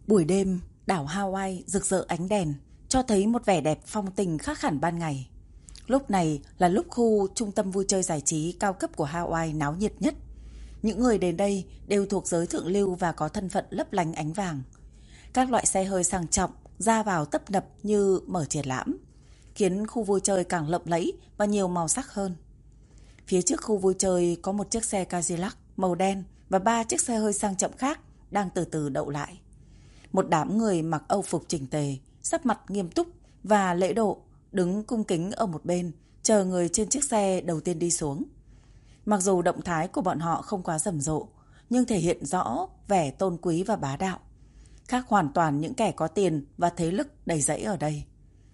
Buổi đêm, đảo Hawaii rực rỡ ánh đèn, cho thấy một vẻ đẹp phong tình khác hẳn ban ngày. Lúc này là lúc khu trung tâm vui chơi giải trí cao cấp của Hawaii náo nhiệt nhất. Những người đến đây đều thuộc giới thượng lưu và có thân phận lấp lánh ánh vàng. Các loại xe hơi sang trọng ra vào tấp nập như mở triển lãm, khiến khu vui chơi càng lộng lẫy và nhiều màu sắc hơn. Phía trước khu vui chơi có một chiếc xe Cadillac màu đen và 3 chiếc xe hơi sang trọng khác đang từ từ đậu lại. Một đám người mặc âu phục chỉnh tề, sắc mặt nghiêm túc và lễ độ, đứng cung kính ở một bên, chờ người trên chiếc xe đầu tiên đi xuống. Mặc dù động thái của bọn họ không quá rầm rộ, nhưng thể hiện rõ vẻ tôn quý và bá đạo, khác hoàn toàn những kẻ có tiền và thế lực đầy rẫy ở đây.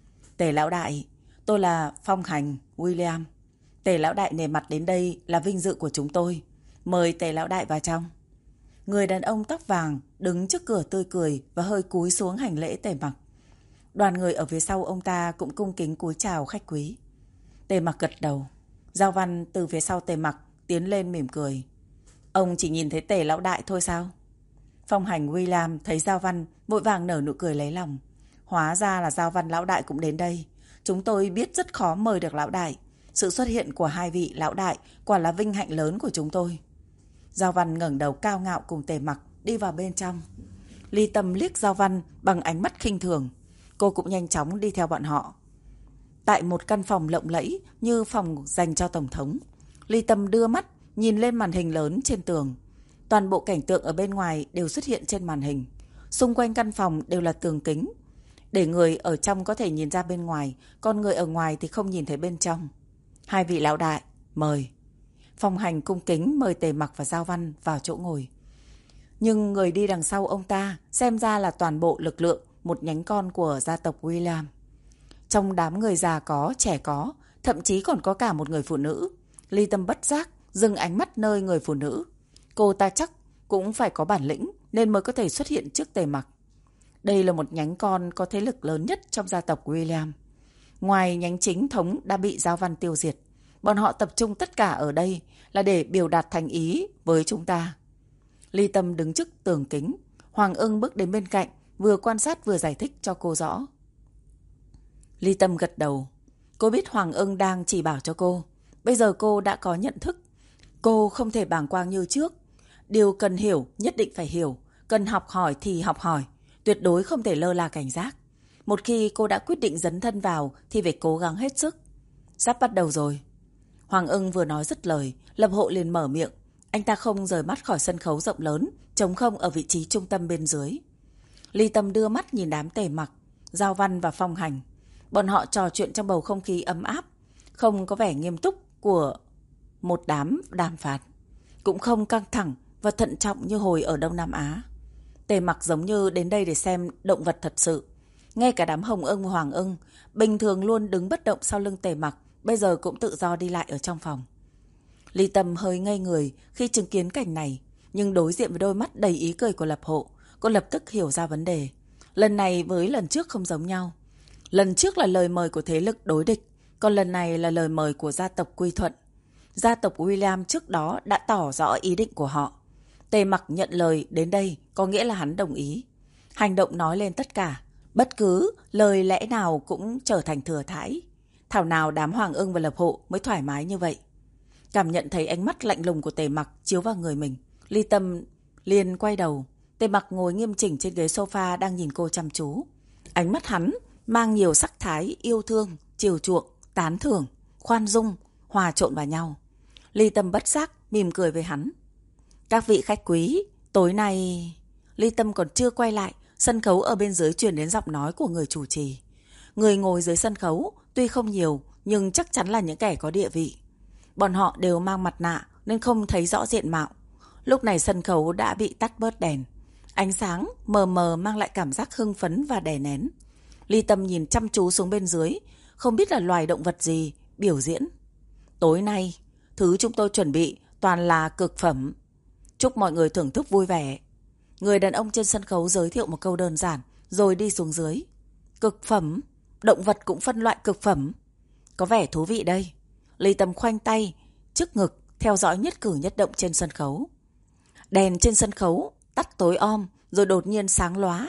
Tề lão đại, tôi là Phong Hành William. Tề lão đại nể mặt đến đây là vinh dự của chúng tôi. Mời Tề lão đại vào trong. Người đàn ông tóc vàng đứng trước cửa tươi cười và hơi cúi xuống hành lễ Tề Mặc. Đoàn người ở phía sau ông ta cũng cung kính cúi chào khách quý. Tề Mặc gật đầu. Giao Văn từ phía sau Tề Mặc tiến lên mỉm cười. Ông chỉ nhìn thấy Tề lão đại thôi sao? Phong Hành William thấy Giao Văn vội vàng nở nụ cười lấy lòng. Hóa ra là Giao Văn lão đại cũng đến đây. Chúng tôi biết rất khó mời được lão đại. Sự xuất hiện của hai vị lão đại quả là vinh hạnh lớn của chúng tôi. Giao Văn ngẩng đầu cao ngạo cùng Tề Mặc đi vào bên trong. Ly Tâm liếc Giao Văn bằng ánh mắt khinh thường. Cô cũng nhanh chóng đi theo bọn họ. Tại một căn phòng lộng lẫy như phòng dành cho Tổng thống, Ly Tâm đưa mắt nhìn lên màn hình lớn trên tường. Toàn bộ cảnh tượng ở bên ngoài đều xuất hiện trên màn hình. Xung quanh căn phòng đều là tường kính, để người ở trong có thể nhìn ra bên ngoài, còn người ở ngoài thì không nhìn thấy bên trong. Hai vị lão đại, mời. Phong Hành cung kính mời Tề Mặc và Giao Văn vào chỗ ngồi. Nhưng người đi đằng sau ông ta xem ra là toàn bộ lực lượng một nhánh con của gia tộc William. Trong đám người già có, trẻ có, thậm chí còn có cả một người phụ nữ. Ly Tâm bất giác dừng ánh mắt nơi người phụ nữ. Cô ta chắc cũng phải có bản lĩnh nên mới có thể xuất hiện trước Tề Mặc. Đây là một nhánh con có thế lực lớn nhất trong gia tộc William. Ngoài nhánh chính thống đã bị Giao Văn tiêu diệt, bọn họ tập trung tất cả ở đây là để biểu đạt thành ý với chúng ta. Ly Tâm đứng trước tường kính. Hoàng Ưng bước đến bên cạnh, vừa quan sát vừa giải thích cho cô rõ. Ly Tâm gật đầu. Cô biết Hoàng Ưng đang chỉ bảo cho cô. Bây giờ cô đã có nhận thức. Cô không thể bàng quang như trước. Điều cần hiểu nhất định phải hiểu. Cần học hỏi thì học hỏi. Tuyệt đối không thể lơ là cảnh giác. Một khi cô đã quyết định dấn thân vào thì phải cố gắng hết sức. Sắp bắt đầu rồi. Hoàng Ưng vừa nói dứt lời, Lập Hộ liền mở miệng. Anh ta không rời mắt khỏi sân khấu rộng lớn, trống không ở vị trí trung tâm bên dưới. Ly Tâm đưa mắt nhìn đám Tề Mặc, Giao Văn và Phong Hành. Bọn họ trò chuyện trong bầu không khí ấm áp, không có vẻ nghiêm túc của một đám đàm phán, cũng không căng thẳng và thận trọng như hồi ở Đông Nam Á. Tề Mặc giống như đến đây để xem động vật thật sự. Ngay cả đám Hồng Ưng và Hoàng Ưng, bình thường luôn đứng bất động sau lưng Tề Mặc, bây giờ cũng tự do đi lại ở trong phòng. Ly Tâm hơi ngây người khi chứng kiến cảnh này, nhưng đối diện với đôi mắt đầy ý cười của Lập Hộ, cô lập tức hiểu ra vấn đề. Lần này với lần trước không giống nhau. Lần trước là lời mời của thế lực đối địch, còn lần này là lời mời của gia tộc Quy Thuận. Gia tộc William trước đó đã tỏ rõ ý định của họ. Tề Mặc nhận lời đến đây có nghĩa là hắn đồng ý. Hành động nói lên tất cả. Bất cứ lời lẽ nào cũng trở thành thừa thãi. Thảo nào đám Hoàng Ưng và Lập Hộ mới thoải mái như vậy. Cảm nhận thấy ánh mắt lạnh lùng của Tề Mặc chiếu vào người mình, Ly Tâm liền quay đầu. Tề Mặc ngồi nghiêm chỉnh trên ghế sofa đang nhìn cô chăm chú. Ánh mắt hắn mang nhiều sắc thái yêu thương, chiều chuộng, tán thưởng, khoan dung, hòa trộn vào nhau. Ly Tâm bất giác mỉm cười với hắn. Các vị khách quý, tối nay... Ly Tâm còn chưa quay lại, sân khấu ở bên dưới truyền đến giọng nói của người chủ trì. Người ngồi dưới sân khấu tuy không nhiều nhưng chắc chắn là những kẻ có địa vị. Bọn họ đều mang mặt nạ nên không thấy rõ diện mạo. Lúc này sân khấu đã bị tắt bớt đèn. Ánh sáng mờ mờ mang lại cảm giác hưng phấn và đè nén. Ly Tâm nhìn chăm chú xuống bên dưới, không biết là loài động vật gì biểu diễn. Tối nay, thứ chúng tôi chuẩn bị toàn là cực phẩm. Chúc mọi người thưởng thức vui vẻ. Người đàn ông trên sân khấu giới thiệu một câu đơn giản rồi đi xuống dưới. Cực phẩm? Động vật cũng phân loại cực phẩm? Có vẻ thú vị đây. Ly Tâm khoanh tay trước ngực theo dõi nhất cử nhất động trên sân khấu. Đèn trên sân khấu tắt tối om rồi đột nhiên sáng lóa.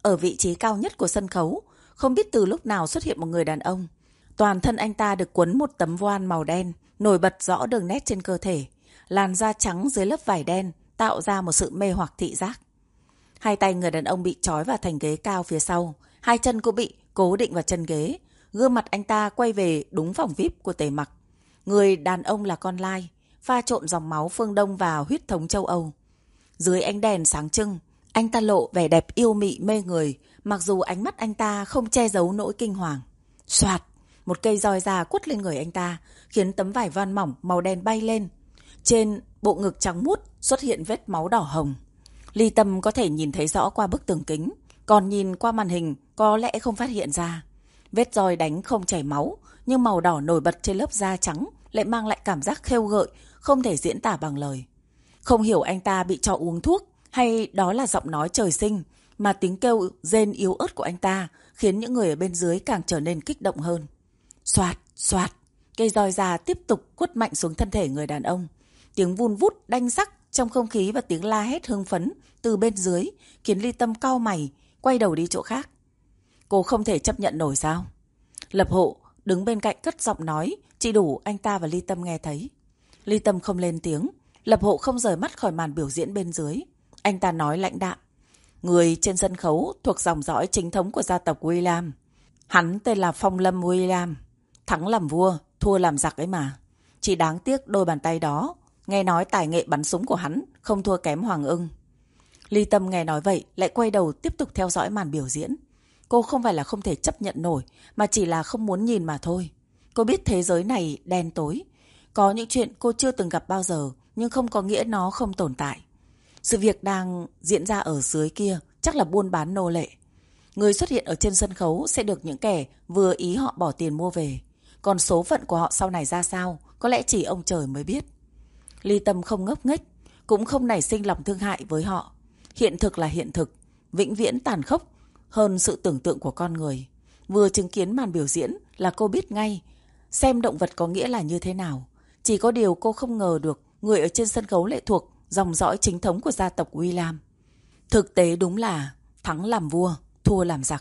ở vị trí cao nhất của sân khấu, không biết từ lúc nào xuất hiện một người đàn ông. Toàn thân anh ta được quấn một tấm voan màu đen, nổi bật rõ đường nét trên cơ thể. Làn da trắng dưới lớp vải đen tạo ra một sự mê hoặc thị giác. Hai tay người đàn ông bị trói vào thành ghế cao phía sau, hai chân cũng bị cố định vào chân ghế. Gương mặt anh ta quay về đúng phòng VIP của Tề Mặc. Người đàn ông là con lai, pha trộn dòng máu phương Đông và huyết thống châu Âu. Dưới ánh đèn sáng trưng, anh ta lộ vẻ đẹp yêu mị mê người, mặc dù ánh mắt anh ta không che giấu nỗi kinh hoàng. Soạt, một cây roi da quất lên người anh ta, khiến tấm vải voan mỏng màu đen bay lên. Trên bộ ngực trắng muốt xuất hiện vết máu đỏ hồng. Ly Tâm có thể nhìn thấy rõ qua bức tường kính, còn nhìn qua màn hình có lẽ không phát hiện ra. Vết roi đánh không chảy máu, nhưng màu đỏ nổi bật trên lớp da trắng lại mang lại cảm giác khêu gợi, không thể diễn tả bằng lời. Không hiểu anh ta bị cho uống thuốc hay đó là giọng nói trời sinh, mà tiếng kêu rên yếu ớt của anh ta khiến những người ở bên dưới càng trở nên kích động hơn. Soạt, soạt, cây roi da tiếp tục quất mạnh xuống thân thể người đàn ông. Tiếng vun vút đanh sắc trong không khí và tiếng la hét hưng phấn từ bên dưới khiến Ly Tâm cau mày, quay đầu đi chỗ khác. Cô không thể chấp nhận nổi sao? Lập Hộ đứng bên cạnh cất giọng nói, chỉ đủ anh ta và Ly Tâm nghe thấy. Ly Tâm không lên tiếng. Lập Hộ không rời mắt khỏi màn biểu diễn bên dưới. Anh ta nói lãnh đạm. Người trên sân khấu thuộc dòng dõi chính thống của gia tộc William. Hắn tên là Phong Lâm William. Thắng làm vua, thua làm giặc ấy mà. Chỉ đáng tiếc đôi bàn tay đó. Nghe nói tài nghệ bắn súng của hắn không thua kém Hoàng Ưng. Ly Tâm nghe nói vậy lại quay đầu tiếp tục theo dõi màn biểu diễn. Cô không phải là không thể chấp nhận nổi, mà chỉ là không muốn nhìn mà thôi. Cô biết thế giới này đen tối. Có những chuyện cô chưa từng gặp bao giờ, nhưng không có nghĩa nó không tồn tại. Sự việc đang diễn ra ở dưới kia chắc là buôn bán nô lệ. Người xuất hiện ở trên sân khấu sẽ được những kẻ vừa ý họ bỏ tiền mua về. Còn số phận của họ sau này ra sao, có lẽ chỉ ông trời mới biết. Ly Tâm không ngốc nghếch, cũng không nảy sinh lòng thương hại với họ. Hiện thực là hiện thực, vĩnh viễn tàn khốc hơn sự tưởng tượng của con người. Vừa chứng kiến màn biểu diễn là cô biết ngay xem động vật có nghĩa là như thế nào. Chỉ có điều cô không ngờ được người ở trên sân khấu lại thuộc dòng dõi chính thống của gia tộc William. Thực tế đúng là thắng làm vua, thua làm giặc.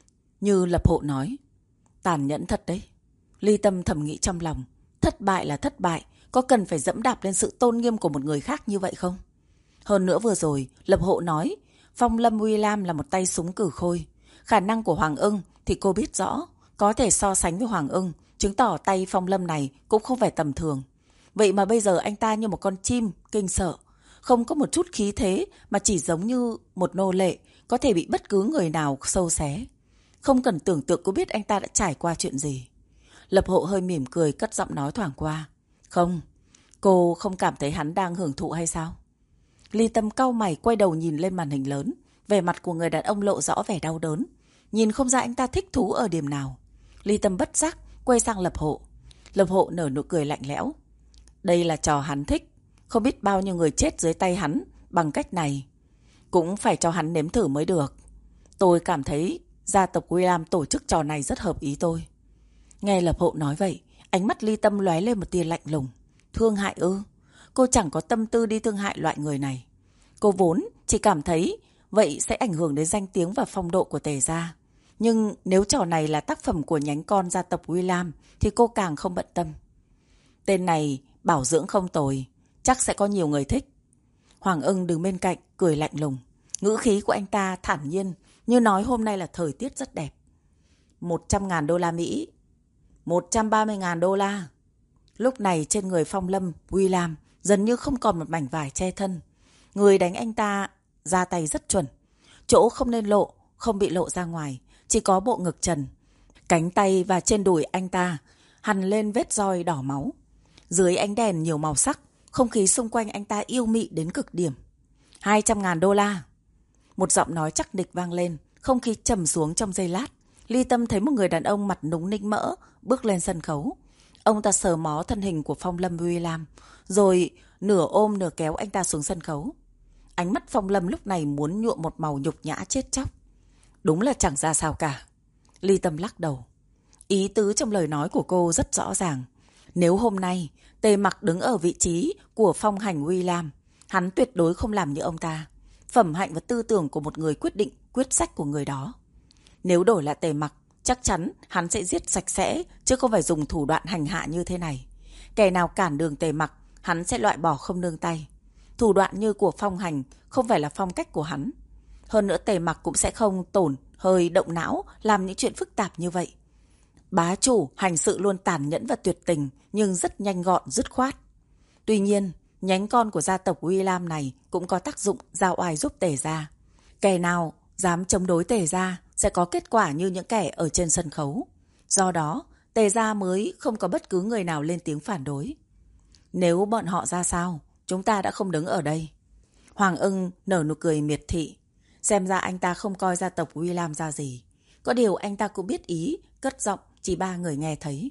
Như Lập Hộ nói, tàn nhẫn thật đấy. Ly Tâm thầm nghĩ trong lòng, thất bại là thất bại, có cần phải dẫm đạp lên sự tôn nghiêm của một người khác như vậy không? Hơn nữa vừa rồi, Lập Hộ nói Phong Lâm William là một tay súng cử khôi. Khả năng của Hoàng Ưng thì cô biết rõ, có thể so sánh với Hoàng Ưng, chứng tỏ tay Phong Lâm này cũng không phải tầm thường. Vậy mà bây giờ anh ta như một con chim, kinh sợ. Không có một chút khí thế mà chỉ giống như một nô lệ, có thể bị bất cứ người nào sâu xé. Không cần tưởng tượng cô biết anh ta đã trải qua chuyện gì. Lập Hộ hơi mỉm cười cất giọng nói thoảng qua. Không, cô không cảm thấy hắn đang hưởng thụ hay sao? Ly Tâm cau mày quay đầu nhìn lên màn hình lớn. Vẻ mặt của người đàn ông lộ rõ vẻ đau đớn. Nhìn không ra anh ta thích thú ở điểm nào. Ly Tâm bất giác quay sang Lập Hộ. Lập Hộ nở nụ cười lạnh lẽo. Đây là trò hắn thích. Không biết bao nhiêu người chết dưới tay hắn bằng cách này. Cũng phải cho hắn nếm thử mới được. Tôi cảm thấy gia tộc William tổ chức trò này rất hợp ý tôi. Nghe Lập Hộ nói vậy, ánh mắt Ly Tâm lóe lên một tia lạnh lùng. Thương hại ư? Cô chẳng có tâm tư đi thương hại loại người này. Cô vốn chỉ cảm thấy vậy sẽ ảnh hưởng đến danh tiếng và phong độ của Tề gia. Nhưng nếu trò này là tác phẩm của nhánh con gia tộc William thì cô càng không bận tâm. Tên này bảo dưỡng không tồi, chắc sẽ có nhiều người thích. Hoàng Ưng đứng bên cạnh cười lạnh lùng. Ngữ khí của anh ta thản nhiên, như nói hôm nay là thời tiết rất đẹp. 100.000 đô la Mỹ, 130.000 đô la. Lúc này trên người Phong Lâm William dần như không còn một mảnh vải che thân. Người đánh anh ta ra tay rất chuẩn. Chỗ không nên lộ, không bị lộ ra ngoài, chỉ có bộ ngực trần. Cánh tay và trên đùi anh ta hằn lên vết roi đỏ máu. Dưới ánh đèn nhiều màu sắc, không khí xung quanh anh ta yêu mị đến cực điểm. 200.000 đô la. Một giọng nói chắc nịch vang lên, không khí trầm xuống trong giây lát. Ly Tâm thấy một người đàn ông mặt núng nính mỡ bước lên sân khấu. Ông ta sờ mó thân hình của Phong Lâm William, rồi nửa ôm nửa kéo anh ta xuống sân khấu. Ánh mắt Phong Lâm lúc này muốn nhuộm một màu nhục nhã chết chóc. Đúng là chẳng ra sao cả. Ly Tâm lắc đầu. Ý tứ trong lời nói của cô rất rõ ràng. Nếu hôm nay Tề Mặc đứng ở vị trí của Phong Hành William, hắn tuyệt đối không làm như ông ta. phẩm hạnh và tư tưởng của một người quyết định quyết sách của người đó. Nếu đổi lại Tề Mặc, chắc chắn hắn sẽ giết sạch sẽ, chứ không phải dùng thủ đoạn hành hạ như thế này. Kẻ nào cản đường Tề Mặc, hắn sẽ loại bỏ không nương tay. Thủ đoạn như của Phong Hành không phải là phong cách của hắn. Hơn nữa Tề Mặc cũng sẽ không hơi động não làm những chuyện phức tạp như vậy. Bá chủ hành sự luôn tàn nhẫn và tuyệt tình, nhưng rất nhanh gọn, dứt khoát. Tuy nhiên, nhánh con của gia tộc William này cũng có tác dụng giao oai giúp Tề gia. Kẻ nào dám chống đối Tề gia sẽ có kết quả như những kẻ ở trên sân khấu. Do đó, Tề gia mới không có bất cứ người nào lên tiếng phản đối. Nếu bọn họ ra sao, chúng ta đã không đứng ở đây. Hoàng Ưng nở nụ cười miệt thị. Xem ra anh ta không coi gia tộc William ra gì. Có điều anh ta cũng biết ý, cất giọng chỉ 3 người nghe thấy.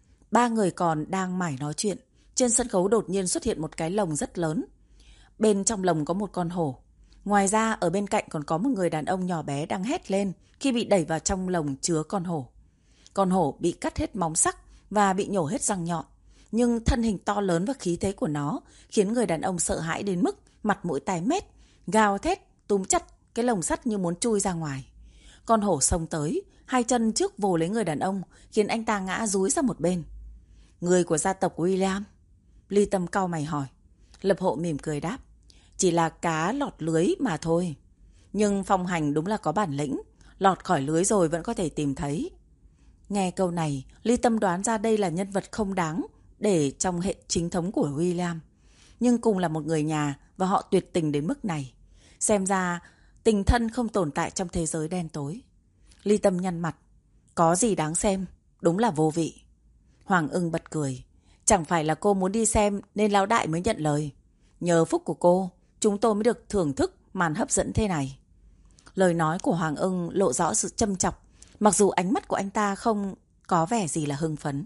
3 người còn đang mải nói chuyện. Trên sân khấu đột nhiên xuất hiện một cái lồng rất lớn. Bên trong lồng có một con hổ. Ngoài ra ở bên cạnh còn có một người đàn ông nhỏ bé đang hét lên khi bị đẩy vào trong lồng chứa con hổ. Con hổ bị cắt hết móng sắc và bị nhổ hết răng nhọn. Nhưng thân hình to lớn và khí thế của nó khiến người đàn ông sợ hãi đến mức mặt mũi tái mét, gào thét, túm chặt cái lồng sắt như muốn chui ra ngoài. Con hổ xông tới, 2 chân trước vồ lấy người đàn ông, khiến anh ta ngã dúi sang một bên. Người của gia tộc William? Ly Tâm cau mày hỏi. Lập Hộ mỉm cười đáp. Chỉ là cá lọt lưới mà thôi. Nhưng Phong Hành đúng là có bản lĩnh, lọt khỏi lưới rồi vẫn có thể tìm thấy. Nghe câu này, Ly Tâm đoán ra đây là nhân vật không đáng để trong hệ chính thống của William. Nhưng cùng là một người nhà và họ tuyệt tình đến mức này. Xem ra tình thân không tồn tại trong thế giới đen tối. Ly Tâm nhăn mặt. Có gì đáng xem, đúng là vô vị. Hoàng Ưng bật cười. Chẳng phải là cô muốn đi xem nên lão đại mới nhận lời. Nhờ phúc của cô, chúng tôi mới được thưởng thức màn hấp dẫn thế này. Lời nói của Hoàng Ưng lộ rõ sự châm chọc, mặc dù ánh mắt của anh ta không có vẻ gì là hưng phấn.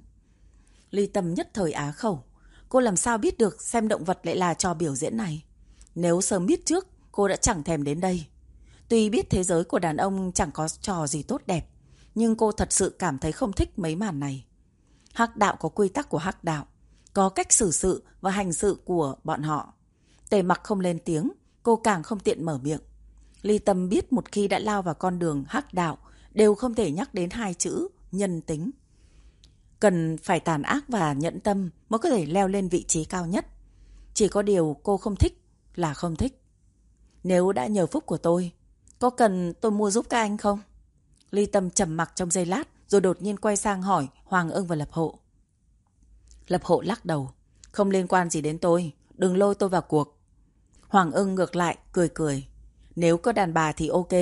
Ly Tâm nhất thời á khẩu. Cô làm sao biết được xem động vật lại là trò biểu diễn này? Nếu sớm biết trước, cô đã chẳng thèm đến đây. Tuy biết thế giới của đàn ông chẳng có trò gì tốt đẹp, nhưng cô thật sự cảm thấy không thích mấy màn này. Hắc đạo có quy tắc của hắc đạo, có cách xử sự và hành sự của bọn họ. Tề Mặc không lên tiếng, cô càng không tiện mở miệng. Ly Tâm biết một khi đã lao vào con đường hắc đạo, đều không thể nhắc đến 2 chữ nhân tính. Cần phải tàn ác và nhẫn tâm mới có thể leo lên vị trí cao nhất. Chỉ có điều cô không thích là không thích. Nếu đã nhờ phúc của tôi, có cần tôi mua giúp các anh không? Ly Tâm trầm mặc trong giây lát, rồi đột nhiên quay sang hỏi Hoàng Ưng và Lập Hộ. Lập Hộ lắc đầu. Không liên quan gì đến tôi, đừng lôi tôi vào cuộc. Hoàng Ưng ngược lại, cười cười. Nếu có đàn bà thì ok.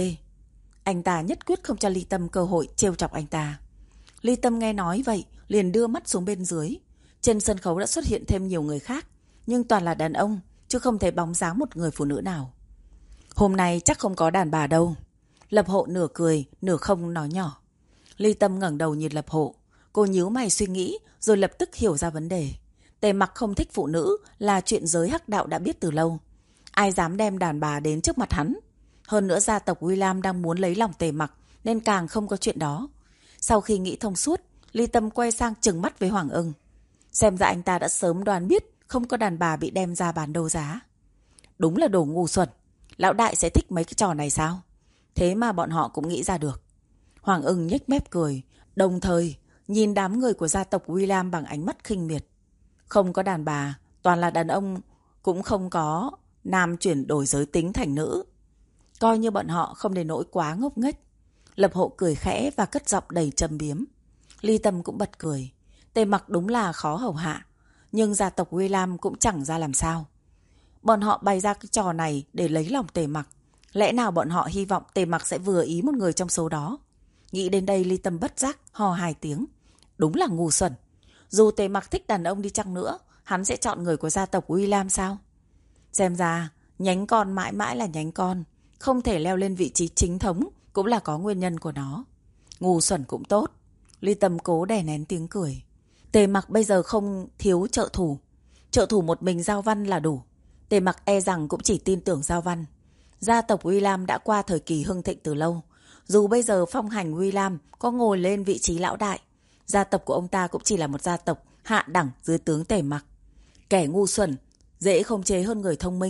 Anh ta nhất quyết không cho Ly Tâm cơ hội trêu chọc anh ta. Ly Tâm nghe nói vậy, liền đưa mắt xuống bên dưới. Trên sân khấu đã xuất hiện thêm nhiều người khác, nhưng toàn là đàn ông, chứ không thấy bóng dáng một người phụ nữ nào. Hôm nay chắc không có đàn bà đâu. Lập Hộ nửa cười, nửa không nói nhỏ. Ly Tâm ngẩng đầu nhìn Lập Hộ. Cô nhíu mày suy nghĩ, rồi lập tức hiểu ra vấn đề. Tề Mặc không thích phụ nữ là chuyện giới hắc đạo đã biết từ lâu. Ai dám đem đàn bà đến trước mặt hắn? Hơn nữa gia tộc William đang muốn lấy lòng Tề Mặc, nên càng không có chuyện đó. Sau khi nghĩ thông suốt, Ly Tâm quay sang trừng mắt với Hoàng Ưng. Xem ra anh ta đã sớm đoán biết không có đàn bà bị đem ra bán đấu giá. Đúng là đồ ngu xuẩn. Lão đại sẽ thích mấy cái trò này sao? Thế mà bọn họ cũng nghĩ ra được. Hoàng Ưng nhếch mép cười, đồng thời nhìn đám người của gia tộc William bằng ánh mắt khinh miệt. Không có đàn bà, toàn là đàn ông, cũng không có nam chuyển đổi giới tính thành nữ. Coi như bọn họ không đến nỗi quá ngốc nghếch. Lập Hộ cười khẽ và cất giọng đầy châm biếm. Ly Tâm cũng bật cười. Tề Mặc đúng là khó hầu hạ, nhưng gia tộc William cũng chẳng ra làm sao. Bọn họ bày ra cái trò này để lấy lòng Tề Mặc. Lẽ nào bọn họ hy vọng Tề Mặc sẽ vừa ý một người trong số đó? Nghĩ đến đây Ly Tâm bất giác hò 2 tiếng. Đúng là ngu xuẩn. Dù Tề Mặc thích đàn ông đi chăng nữa, hắn sẽ chọn người của gia tộc William sao? Xem ra nhánh con mãi mãi là nhánh con, không thể leo lên vị trí chính thống cũng là có nguyên nhân của nó. Ngu xuẩn cũng tốt. Ly Tâm cố đè nén tiếng cười. Tề Mặc bây giờ không thiếu trợ thủ. Trợ thủ một mình Giao Văn là đủ. Tề Mặc e rằng cũng chỉ tin tưởng Giao Văn. Gia tộc William đã qua thời kỳ hưng thịnh từ lâu. Dù bây giờ Phong Hành William có ngồi lên vị trí lão đại, gia tộc của ông ta cũng chỉ là một gia tộc hạ đẳng dưới tướng Tề Mặc. Kẻ ngu xuẩn dễ khống chế hơn người thông minh.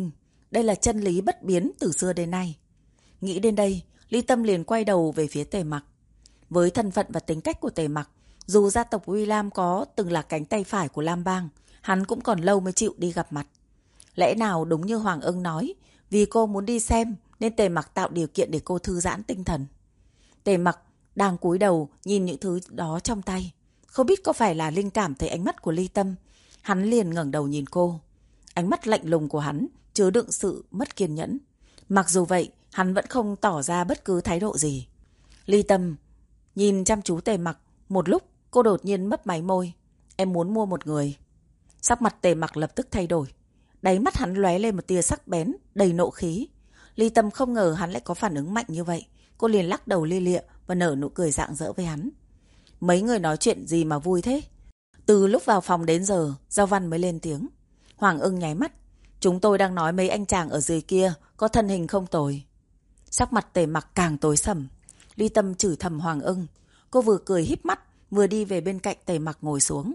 đây là chân lý bất biến từ xưa đến nay. Nghĩ đến đây, Ly Tâm liền quay đầu về phía Tề Mặc. Với thân phận và tính cách của Tề Mặc, dù gia tộc William có từng là cánh tay phải của Lam Bang, hắn cũng còn lâu mới chịu đi gặp mặt. Lẽ nào đúng như Hoàng Ưng nói, vì cô muốn đi xem nên Tề Mặc tạo điều kiện để cô thư giãn tinh thần. Tề Mặc đang cúi đầu nhìn những thứ đó trong tay. Không biết có phải là linh cảm thấy ánh mắt của Ly Tâm, hắn liền ngẩng đầu nhìn cô. Ánh mắt lạnh lùng của hắn chứa đựng sự mất kiên nhẫn. Mặc dù vậy, hắn vẫn không tỏ ra bất cứ thái độ gì. Ly Tâm nhìn chăm chú Tề Mặc, một lúc cô đột nhiên mấp máy môi. Em muốn mua một người. Sắc mặt Tề Mặc lập tức thay đổi. Đáy mắt hắn lóe lên một tia sắc bén, đầy nộ khí. Ly Tâm không ngờ hắn lại có phản ứng mạnh như vậy. Cô liền lắc đầu lia lịa và nở nụ cười rạng rỡ với hắn. Mấy người nói chuyện gì mà vui thế? Từ lúc vào phòng đến giờ, Giao Văn mới lên tiếng. Hoàng Ưng nháy mắt. Chúng tôi đang nói mấy anh chàng ở dưới kia có thân hình không tồi. Sắc mặt Tề Mặc càng tối sầm. Ly Tâm chửi thầm Hoàng Ưng. Cô vừa cười híp mắt, vừa đi về bên cạnh Tề Mặc ngồi xuống.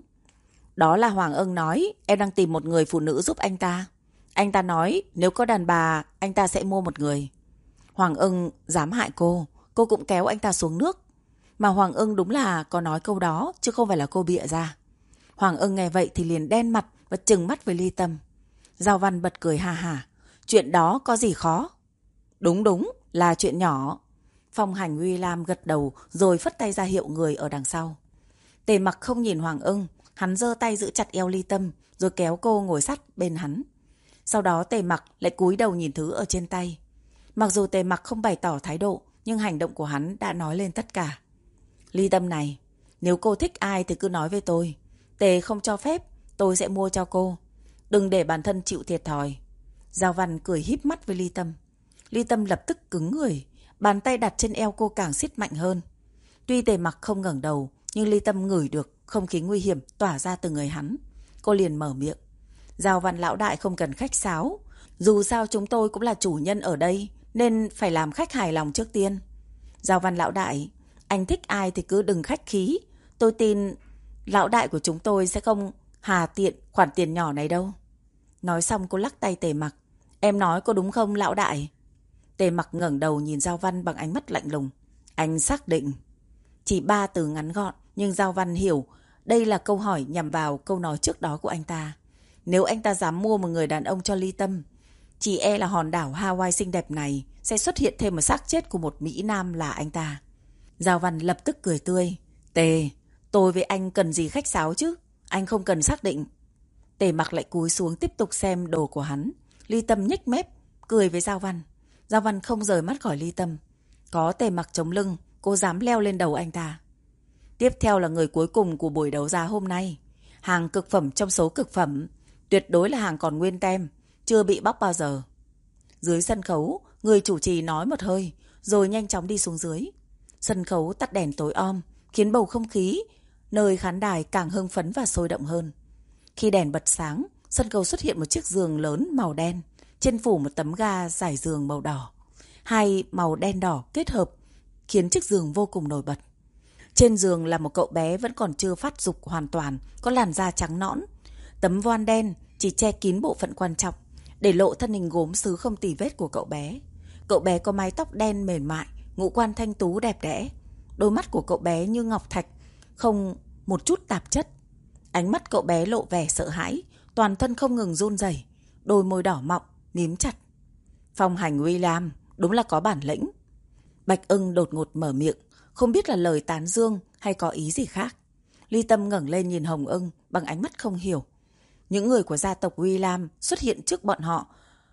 Đó là Hoàng Ưng nói, em đang tìm một người phụ nữ giúp anh ta. Anh ta nói nếu có đàn bà, anh ta sẽ mua một người. Hoàng Ưng dám hại cô cũng kéo anh ta xuống nước. Mà Hoàng Ưng đúng là có nói câu đó, chứ không phải là cô bịa ra. Hoàng Ưng nghe vậy thì liền đen mặt và trừng mắt với Ly Tâm. Giao Văn bật cười ha hả. Chuyện đó có gì khó? Đúng, là chuyện nhỏ. Phong Hành William gật đầu rồi phất tay ra hiệu người ở đằng sau. Tề Mặc không nhìn Hoàng Ưng, hắn giơ tay giữ chặt eo Ly Tâm rồi kéo cô ngồi sát bên hắn. Sau đó Tề Mặc lại cúi đầu nhìn thứ ở trên tay. Mặc dù Tề Mặc không bày tỏ thái độ, nhưng hành động của hắn đã nói lên tất cả. Ly Tâm này, nếu cô thích ai thì cứ nói với tôi. Tề không cho phép, tôi sẽ mua cho cô. Đừng để bản thân chịu thiệt thòi. Giao Văn cười híp mắt với Ly Tâm. Ly Tâm lập tức cứng người, bàn tay đặt trên eo cô càng siết mạnh hơn. Tuy Tề Mặc không ngẩng đầu, nhưng Ly Tâm ngửi được không khí nguy hiểm tỏa ra từ người hắn. Cô liền mở miệng. Giao Văn lão đại không cần khách sáo. Dù sao chúng tôi cũng là chủ nhân ở đây, nên phải làm khách hài lòng trước tiên. Giao Văn lão đại, anh thích ai thì cứ đừng khách khí. Tôi tin lão đại của chúng tôi sẽ không hà tiện khoản tiền nhỏ này đâu. Nói xong cô lắc tay Tề Mặc. Em nói có đúng không lão đại? Tề Mặc ngẩng đầu nhìn Giao Văn bằng ánh mắt lạnh lùng. Anh xác định. Chỉ 3 từ ngắn gọn, nhưng Giao Văn hiểu đây là câu hỏi nhằm vào câu nói trước đó của anh ta. Nếu anh ta dám mua một người đàn ông cho Ly Tâm, chỉ e là hòn đảo Hawaii xinh đẹp này sẽ xuất hiện thêm một xác chết của một Mỹ Nam là anh ta. Giao Văn lập tức cười tươi. Tề, tôi với anh cần gì khách sáo chứ? Anh không cần xác định. Tề Mặc lại cúi xuống tiếp tục xem đồ của hắn. Ly Tâm nhếch mép, cười với Giao Văn. Giao Văn không rời mắt khỏi Ly Tâm. Có Tề Mặc chống lưng, cô dám leo lên đầu anh ta. Tiếp theo là người cuối cùng của buổi đấu giá hôm nay. Hàng cực phẩm trong số cực phẩm. Tuyệt đối là hàng còn nguyên tem, chưa bị bóc bao giờ. Dưới sân khấu, người chủ trì nói một hơi, rồi nhanh chóng đi xuống dưới. Sân khấu tắt đèn tối om, khiến bầu không khí nơi khán đài càng hưng phấn và sôi động hơn. Khi đèn bật sáng, sân khấu xuất hiện một chiếc giường lớn màu đen, trên phủ một tấm ga trải giường màu đỏ. Hai màu đen đỏ kết hợp khiến chiếc giường vô cùng nổi bật. Trên giường là một cậu bé vẫn còn chưa phát dục hoàn toàn, có làn da trắng nõn. Tấm voan đen chỉ che kín bộ phận quan trọng, để lộ thân hình gốm sứ không tì vết của cậu bé. Cậu bé có mái tóc đen mềm mại, ngũ quan thanh tú đẹp đẽ. Đôi mắt của cậu bé như ngọc thạch, không một chút tạp chất. Ánh mắt cậu bé lộ vẻ sợ hãi, toàn thân không ngừng run rẩy, đôi môi đỏ mọng mím chặt. Phong Hành William đúng là có bản lĩnh. Bạch Ưng đột ngột mở miệng, không biết là lời tán dương hay có ý gì khác. Ly Tâm ngẩng lên nhìn Hồng Ưng bằng ánh mắt không hiểu. Những người của gia tộc William xuất hiện trước bọn họ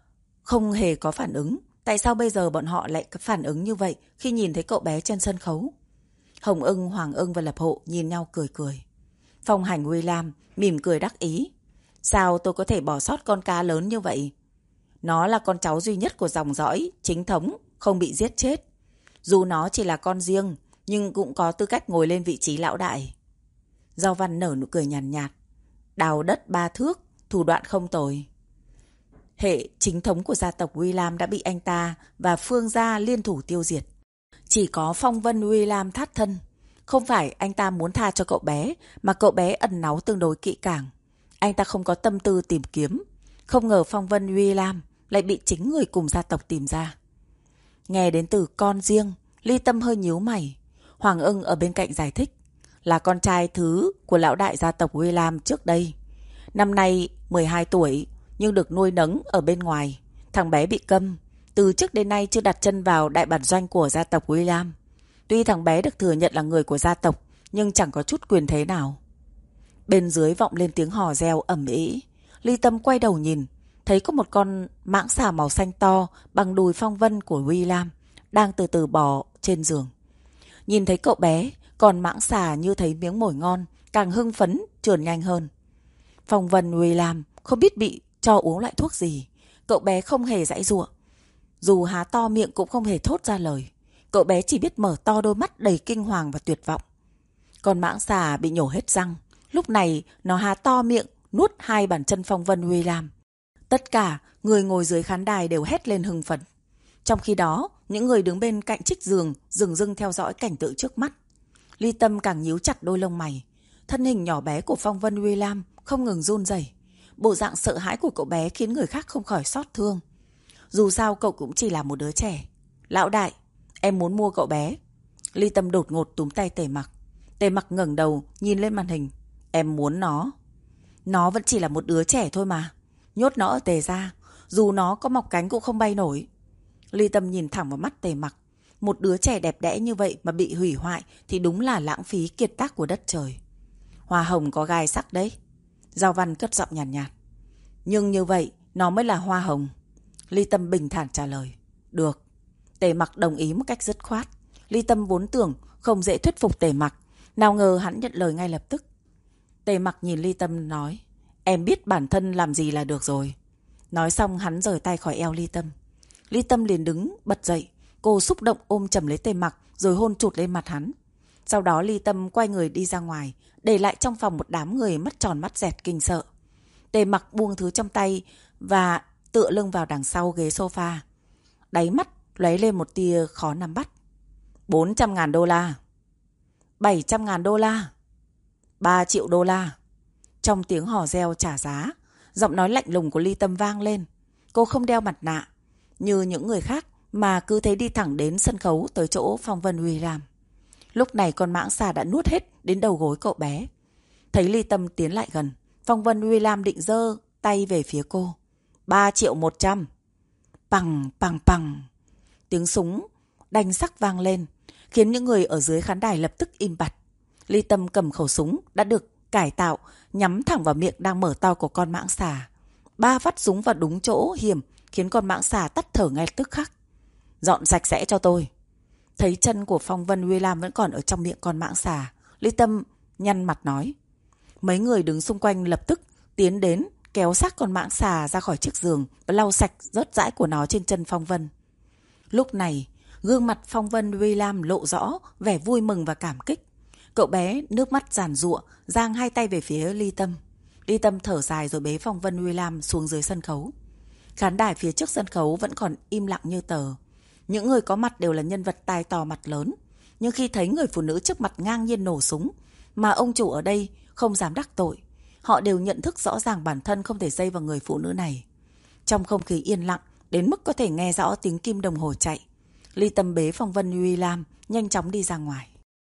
không hề có phản ứng. Tại sao bây giờ bọn họ lại có phản ứng như vậy khi nhìn thấy cậu bé trên sân khấu? Hồng Ưng, Hoàng Ưng và Lập Hộ nhìn nhau cười cười. Phong Hành William mỉm cười đắc ý. Sao tôi có thể bỏ sót con cá lớn như vậy? Nó là con cháu duy nhất của dòng dõi chính thống, không bị giết chết. Dù nó chỉ là con riêng, nhưng cũng có tư cách ngồi lên vị trí lão đại. Giao Văn nở nụ cười nhàn nhạt. Đào đất 3 thước, thủ đoạn không tồi. Hệ chính thống của gia tộc William đã bị anh ta và Phương gia liên thủ tiêu diệt. Chỉ có Phong Vân William thát thân. Không phải anh ta muốn tha cho cậu bé, mà cậu bé ẩn náu tương đối kỹ càng. Anh ta không có tâm tư tìm kiếm. Không ngờ Phong Vân William lại bị chính người cùng gia tộc tìm ra. Nghe đến từ con riêng, Ly Tâm hơi nhíu mày. Hoàng Ưng ở bên cạnh giải thích, là con trai thứ của lão đại gia tộc William trước đây. Năm nay 12 tuổi, nhưng được nuôi nấng ở bên ngoài. Thằng bé bị câm, từ trước đến nay chưa đặt chân vào đại bản doanh của gia tộc William. Tuy thằng bé được thừa nhận là người của gia tộc, nhưng chẳng có chút quyền thế nào. Bên dưới vọng lên tiếng hò reo ầm ĩ. Ly Tâm quay đầu nhìn, thấy có một con mãng xà màu xanh to bằng đùi phong vân của William đang từ từ bò trên giường. Nhìn thấy cậu bé, còn mãng xà như thấy miếng mồi ngon, càng hưng phấn, trườn nhanh hơn. Phong vân William không biết bị cho uống loại thuốc gì. Cậu bé không hề giãy giụa, dù há to miệng cũng không hề thốt ra lời. Cậu bé chỉ biết mở to đôi mắt đầy kinh hoàng và tuyệt vọng. Còn mãng xà bị nhổ hết răng. Lúc này nó há to miệng, nuốt 2 bàn chân Phong vân William. Tất cả người ngồi dưới khán đài đều hét lên hưng phấn. Trong khi đó, những người đứng bên cạnh trích giường dừng dưng theo dõi cảnh tượng trước mắt. Ly Tâm càng nhíu chặt đôi lông mày. Thân hình nhỏ bé của Phong vân William không ngừng run rẩy. Bộ dạng sợ hãi của cậu bé khiến người khác không khỏi xót thương. Dù sao cậu cũng chỉ là một đứa trẻ. Lão đại, em muốn mua cậu bé. Ly Tâm đột ngột túm tay Tề Mặc. Tề Mặc ngẩng đầu nhìn lên màn hình. Em muốn nó. Nó vẫn chỉ là một đứa trẻ thôi mà. Nhốt nó ở Tề gia, dù nó có mọc cánh cũng không bay nổi. Ly Tâm nhìn thẳng vào mắt Tề Mặc. Một đứa trẻ đẹp đẽ như vậy mà bị hủy hoại thì đúng là lãng phí kiệt tác của đất trời. Hoa hồng có gai sắc đấy. Giao Văn cất giọng nhàn nhạt. Nhưng như vậy nó mới là hoa hồng. Ly Tâm bình thản trả lời. Được. Tề Mặc đồng ý một cách dứt khoát. Ly Tâm vốn tưởng không dễ thuyết phục Tề Mặc, nào ngờ hắn nhận lời ngay lập tức. Tề Mặc nhìn Ly Tâm nói, em biết bản thân làm gì là được rồi. Nói xong hắn rời tay khỏi eo Ly Tâm. Ly Tâm liền đứng bật dậy. Cô xúc động ôm chầm lấy Tề Mặc rồi hôn chụt lên mặt hắn. Sau đó Ly Tâm quay người đi ra ngoài, để lại trong phòng một đám người mắt tròn mắt dẹt kinh sợ. Tề Mặc buông thứ trong tay và tựa lưng vào đằng sau ghế sofa. Đáy mắt lóe lên một tia khó nắm bắt. 400.000 đô la, 700.000 đô la, 3 triệu đô la. Trong tiếng hò reo trả giá, giọng nói lạnh lùng của Ly Tâm vang lên. Cô không đeo mặt nạ như những người khác mà cứ thế đi thẳng đến sân khấu tới chỗ Phong vân William. Lúc này con mãng xà đã nuốt hết đến đầu gối cậu bé. Thấy Ly Tâm tiến lại gần, Phong vân William định giơ tay về phía cô. 3 triệu 100. Pằng pằng pằng. Tiếng súng đanh sắc vang lên, khiến những người ở dưới khán đài lập tức im bặt. Ly Tâm cầm khẩu súng đã được cải tạo, nhắm thẳng vào miệng đang mở to của con mãng xà. 3 phát súng vào đúng chỗ hiểm, khiến con mãng xà tắt thở ngay tức khắc. Dọn sạch sẽ cho tôi. Thấy chân của Phong vân William vẫn còn ở trong miệng con mãng xà, Ly Tâm nhăn mặt nói. Mấy người đứng xung quanh lập tức tiến đến, kéo xác con mãng xà ra khỏi chiếc giường và lau sạch rớt rãi của nó trên chân Phong Vân. Lúc này, gương mặt Phong vân William lộ rõ vẻ vui mừng và cảm kích. Cậu bé nước mắt giàn giụa, giang 2 tay về phía Ly Tâm. Ly Tâm thở dài rồi bế Phong vân William xuống dưới sân khấu. Khán đài phía trước sân khấu vẫn còn im lặng như tờ. Những người có mặt đều là nhân vật tai to mặt lớn. Nhưng khi thấy người phụ nữ trước mặt ngang nhiên nổ súng, mà ông chủ ở đây không dám đắc tội, họ đều nhận thức rõ ràng bản thân không thể dây vào người phụ nữ này. Trong không khí yên lặng, đến mức có thể nghe rõ tiếng kim đồng hồ chạy, Ly Tâm bế Phong vân William nhanh chóng đi ra ngoài.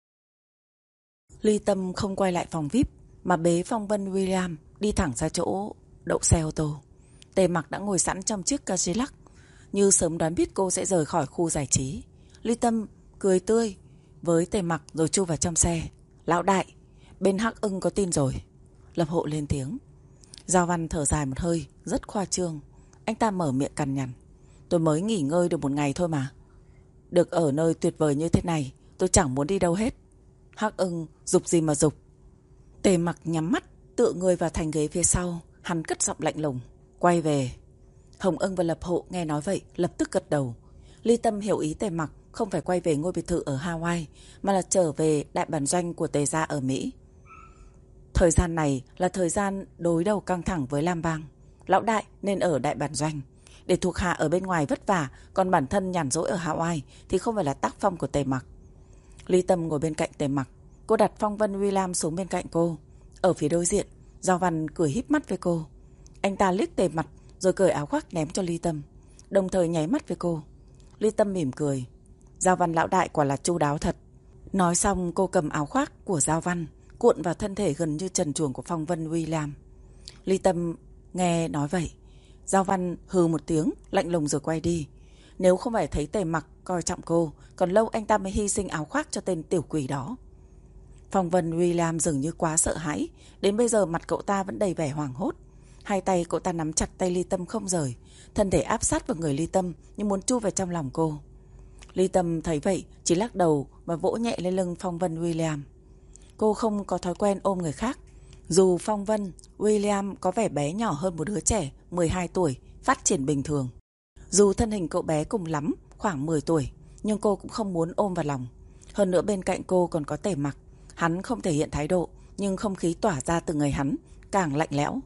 Ly Tâm không quay lại phòng VIP, mà bế Phong vân William đi thẳng ra chỗ đậu xe ô tô. Tề Mặc đã ngồi sẵn trong chiếc Cadillac, như sớm đoán biết cô sẽ rời khỏi khu giải trí. Ly Tâm cười tươi với Tề Mặc rồi chui vào trong xe. Lão đại, bên Hắc Ưng có tin rồi. Lập Hộ lên tiếng. Giao Văn thở dài một hơi, rất khoa trương. Anh ta mở miệng cằn nhằn. Tôi mới nghỉ ngơi được 1 ngày thôi mà. Được ở nơi tuyệt vời như thế này, tôi chẳng muốn đi đâu hết. Hắc Ưng giục gì mà giục. Tề Mặc nhắm mắt, tựa người vào thành ghế phía sau. Hắn cất giọng lạnh lùng. Quay về. Hồng Ưng và Lập Hộ nghe nói vậy lập tức gật đầu. Ly Tâm hiểu ý Tề Mặc không phải quay về ngôi biệt thự ở Hawaii, mà là trở về đại bản doanh của Tề gia ở Mỹ. Thời gian này là thời gian đối đầu căng thẳng với Lam Bang. Lão đại nên ở đại bản doanh, để thuộc hạ ở bên ngoài vất vả, còn bản thân nhàn rỗi ở Hawaii thì không phải là tác phong của Tề Mặc. Ly Tâm ngồi bên cạnh Tề Mặc. Cô đặt Phong vân William xuống bên cạnh cô. Ở phía đối diện, Giao Văn cười híp mắt với cô. Anh ta liếc Tề Mặc rồi cởi áo khoác ném cho Ly Tâm, đồng thời nháy mắt với cô. Ly Tâm mỉm cười. Giao Văn lão đại quả là chu đáo thật. Nói xong cô cầm áo khoác của Giao Văn cuộn vào thân thể gần như trần truồng của Phong Vân William. Ly Tâm nghe nói vậy, Giao Văn hừ một tiếng lạnh lùng rồi quay đi. Nếu không phải thấy Tề Mặc coi trọng cô, còn lâu anh ta mới hy sinh áo khoác cho tên tiểu quỷ đó. Phong Vân William dường như quá sợ hãi, đến bây giờ mặt cậu ta vẫn đầy vẻ hoảng hốt. Hai tay cậu ta nắm chặt tay Ly Tâm không rời, thân thể áp sát vào người Ly Tâm như muốn chui vào trong lòng cô. Ly Tâm thấy vậy chỉ lắc đầu và vỗ nhẹ lên lưng Phong Vân William. Cô không có thói quen ôm người khác. Dù Phong Vân William có vẻ bé nhỏ hơn một đứa trẻ 12 tuổi, phát triển bình thường. Dù thân hình cậu bé cùng lắm khoảng 10 tuổi, nhưng cô cũng không muốn ôm vào lòng. Hơn nữa bên cạnh cô còn có Tề Mặc. Hắn không thể hiện thái độ, nhưng không khí tỏa ra từ người hắn càng lạnh lẽo.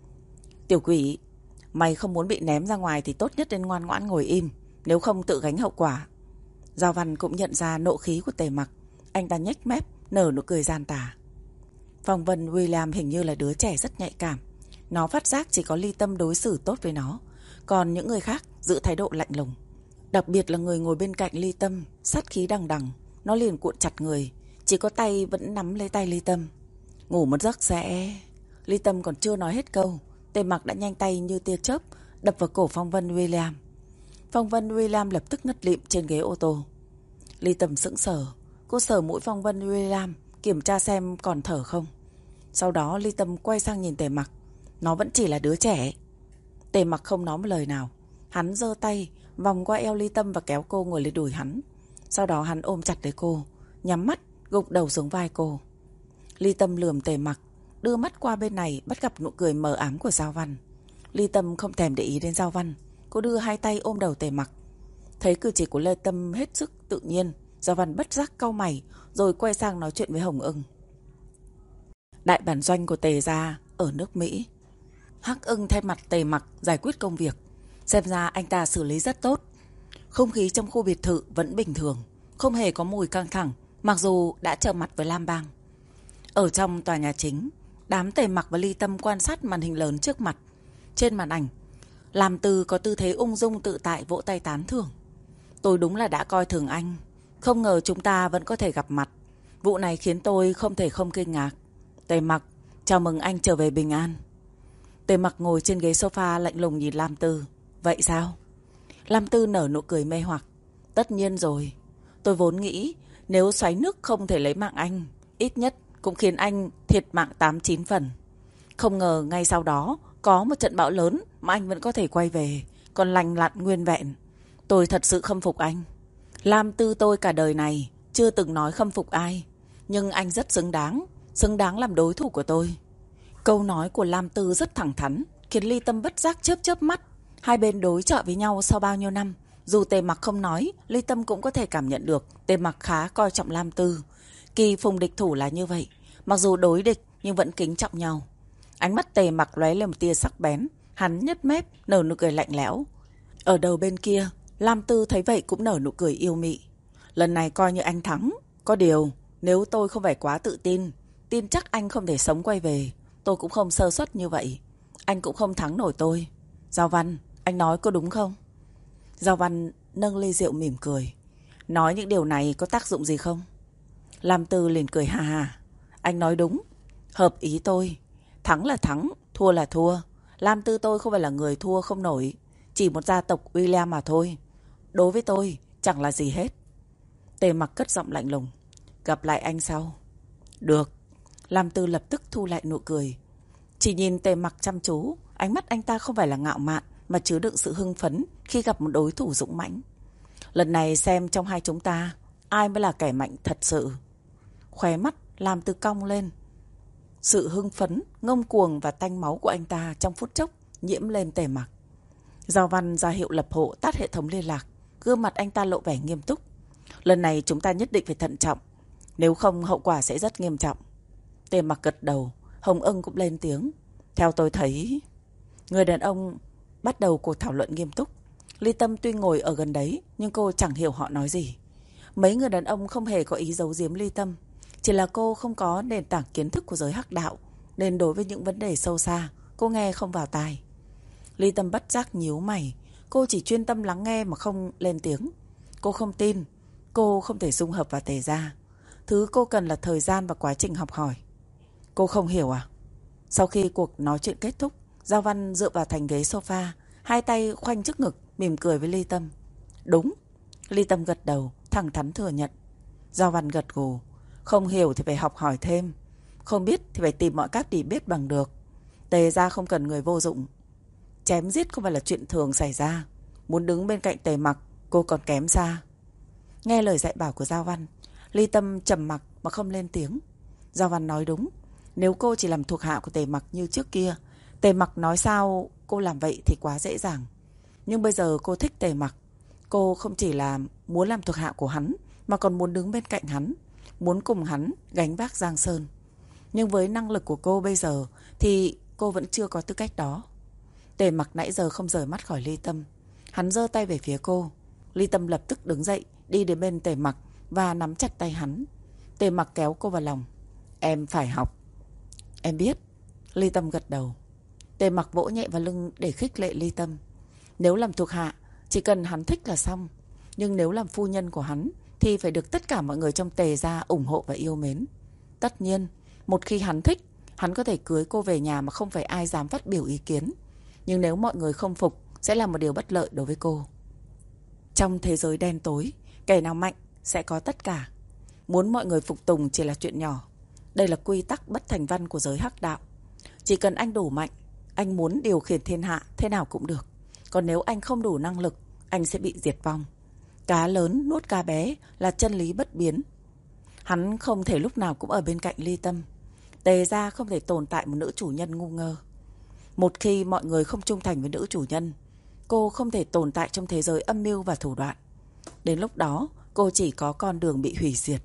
Tiểu quỷ, mày không muốn bị ném ra ngoài thì tốt nhất nên ngoan ngoãn ngồi im, nếu không tự gánh hậu quả. Giao Văn cũng nhận ra nộ khí của Tề Mặc. Anh ta nhếch mép, nở nụ cười gian tà. Phong Vân William hình như là đứa trẻ rất nhạy cảm. Nó phát giác chỉ có Ly Tâm đối xử tốt với nó, còn những người khác giữ thái độ lạnh lùng. Đặc biệt là người ngồi bên cạnh Ly Tâm, sát khí đằng đằng. Nó liền cuộn chặt người, chỉ có tay vẫn nắm lấy tay Ly Tâm. Ngủ một giấc sẽ... Ly Tâm còn chưa nói hết câu, Tề Mặc đã nhanh tay như tia chớp đập vào cổ Phong Vân William. Phong Vân William lập tức ngất lịm trên ghế ô tô. Ly Tâm sững sờ. Cô sờ mũi Phong Vân William, kiểm tra xem còn thở không. Sau đó Ly Tâm quay sang nhìn Tề Mặc. Nó vẫn chỉ là đứa trẻ. Tề Mặc không nói một lời nào. Hắn giơ tay vòng qua eo Ly Tâm và kéo cô ngồi lên đùi hắn. Sau đó hắn ôm chặt lấy cô, nhắm mắt gục đầu xuống vai cô. Ly Tâm lườm Tề Mặc, đưa mắt qua bên này bắt gặp nụ cười mờ ám của Giao Văn. Ly Tâm không thèm để ý đến Giao Văn. Cô đưa hai tay ôm đầu Tề Mặc. Thấy cử chỉ của Ly Tâm hết sức tự nhiên, Giao Văn bất giác cau mày rồi quay sang nói chuyện với Hồng Ưng. Đại bản doanh của Tề gia ở nước Mỹ. Hắc Ưng thay mặt Tề Mặc giải quyết công việc. Xem ra anh ta xử lý rất tốt. Không khí trong khu biệt thự vẫn bình thường, không hề có mùi căng thẳng, mặc dù đã trở mặt với Lam Bang. Ở trong tòa nhà chính, đám Tề Mặc và Ly Tâm quan sát màn hình lớn trước mặt. Trên màn ảnh, Lam Tư có tư thế ung dung tự tại vỗ tay tán thưởng. Tôi đúng là đã coi thường anh. Không ngờ chúng ta vẫn có thể gặp mặt. Vụ này khiến tôi không thể không kinh ngạc. Tề Mặc, chào mừng anh trở về bình an. Tề Mặc ngồi trên ghế sofa lạnh lùng nhìn Lam Tư. Vậy sao? Lam Tư nở nụ cười mê hoặc. Tất nhiên rồi. Tôi vốn nghĩ nếu xoáy nước không thể lấy mạng anh, ít nhất cũng khiến anh thiệt mạng 8-9 phần. Không ngờ ngay sau đó có một trận bão lớn mà anh vẫn có thể quay về, còn lành lặn nguyên vẹn. Tôi thật sự khâm phục anh. Lam Tư tôi cả đời này chưa từng nói khâm phục ai, nhưng anh rất xứng đáng làm đối thủ của tôi. Câu nói của Lam Tư rất thẳng thắn, khiến Ly Tâm bất giác chớp chớp mắt. Hai bên đối chọi với nhau sau bao nhiêu năm, dù Tề Mặc không nói, Ly Tâm cũng có thể cảm nhận được Tề Mặc khá coi trọng Lam Tư. Kỳ phùng địch thủ là như vậy, mặc dù đối địch nhưng vẫn kính trọng nhau. Ánh mắt Tề Mặc lóe lên một tia sắc bén, hắn nhếch mép nở nụ cười lạnh lẽo. Ở đầu bên kia, Lam Tư thấy vậy cũng nở nụ cười yêu mị. Lần này coi như anh thắng. Có điều, nếu tôi không phải quá tự tin, tin chắc anh không thể sống quay về. Tôi cũng không sơ suất như vậy. Anh cũng không thắng nổi tôi. Giao Văn, anh nói có đúng không? Giao Văn nâng ly rượu mỉm cười. Nói những điều này có tác dụng gì không? Lam Tư liền cười hà hà. Anh nói đúng. Hợp ý tôi. Thắng là thắng, thua là thua. Lam Tư tôi không phải là người thua không nổi. Chỉ một gia tộc William mà thôi. Đối với tôi chẳng là gì hết. Tề Mặc cất giọng lạnh lùng. Gặp lại anh sau. Được. Lam Tư lập tức thu lại nụ cười. Chỉ nhìn Tề Mặc chăm chú, ánh mắt anh ta không phải là ngạo mạn mà chứa đựng sự hưng phấn khi gặp một đối thủ dũng mãnh. Lần này xem trong hai chúng ta ai mới là kẻ mạnh thật sự. Khóe mắt Lam Tư cong lên. Sự hưng phấn, ngông cuồng và tanh máu của anh ta trong phút chốc nhiễm lên Tề Mặc. Giao Văn ra hiệu lập hộ tắt hệ thống liên lạc. Gương mặt anh ta lộ vẻ nghiêm túc. Lần này chúng ta nhất định phải thận trọng, nếu không hậu quả sẽ rất nghiêm trọng. Tề Mặc gật đầu. Hồng Ưng cũng lên tiếng. Theo tôi thấy... Người đàn ông bắt đầu cuộc thảo luận nghiêm túc. Ly Tâm tuy ngồi ở gần đấy, nhưng cô chẳng hiểu họ nói gì. Mấy người đàn ông không hề có ý giấu giếm Ly Tâm. Chỉ là cô không có nền tảng kiến thức của giới hắc đạo, nên đối với những vấn đề sâu xa, cô nghe không vào tai. Ly Tâm bất giác nhíu mày. Cô chỉ chuyên tâm lắng nghe mà không lên tiếng. Cô không tin. Cô không thể dung hợp vào Tề gia. Thứ cô cần là thời gian và quá trình học hỏi. Cô không hiểu à? Sau khi cuộc nói chuyện kết thúc, Giao Văn dựa vào thành ghế sofa, hai tay khoanh trước ngực, mỉm cười với Ly Tâm. Đúng. Ly Tâm gật đầu, thẳng thắn thừa nhận. Giao Văn gật gù. Không hiểu thì phải học hỏi thêm. Không biết thì phải tìm mọi cách để biết bằng được. Tề gia không cần người vô dụng. Chém giết không phải là chuyện thường xảy ra. Muốn đứng bên cạnh Tề Mặc, cô còn kém xa. Nghe lời dạy bảo của Giao Văn, Ly Tâm trầm mặc mà không lên tiếng. Giao Văn nói đúng. Nếu cô chỉ làm thuộc hạ của Tề Mặc như trước kia, Tề Mặc nói sao cô làm vậy thì quá dễ dàng. Nhưng bây giờ cô thích Tề Mặc. Cô không chỉ là muốn làm thuộc hạ của hắn, mà còn muốn đứng bên cạnh hắn, muốn cùng hắn gánh vác Giang Sơn. Nhưng với năng lực của cô bây giờ thì cô vẫn chưa có tư cách đó. Tề Mặc nãy giờ không rời mắt khỏi Ly Tâm. Hắn giơ tay về phía cô. Ly Tâm lập tức đứng dậy, đi đến bên Tề Mặc và nắm chặt tay hắn. Tề Mặc kéo cô vào lòng. Em phải học. Em biết. Ly Tâm gật đầu. Tề Mặc vỗ nhẹ vào lưng để khích lệ Ly Tâm. Nếu làm thuộc hạ, chỉ cần hắn thích là xong. Nhưng nếu làm phu nhân của hắn thì phải được tất cả mọi người trong Tề gia ủng hộ và yêu mến. Tất nhiên, một khi hắn thích, hắn có thể cưới cô về nhà mà không phải ai dám phát biểu ý kiến. Nhưng nếu mọi người không phục, sẽ là một điều bất lợi đối với cô. Trong thế giới đen tối, kẻ nào mạnh sẽ có tất cả. Muốn mọi người phục tùng chỉ là chuyện nhỏ. Đây là quy tắc bất thành văn của giới hắc đạo. Chỉ cần anh đủ mạnh, anh muốn điều khiển thiên hạ thế nào cũng được. Còn nếu anh không đủ năng lực, anh sẽ bị diệt vong. Cá lớn nuốt cá bé là chân lý bất biến. Hắn không thể lúc nào cũng ở bên cạnh Ly Tâm. Tề gia không thể tồn tại một nữ chủ nhân ngu ngơ. Một khi mọi người không trung thành với nữ chủ nhân, cô không thể tồn tại trong thế giới âm mưu và thủ đoạn. Đến lúc đó, cô chỉ có con đường bị hủy diệt.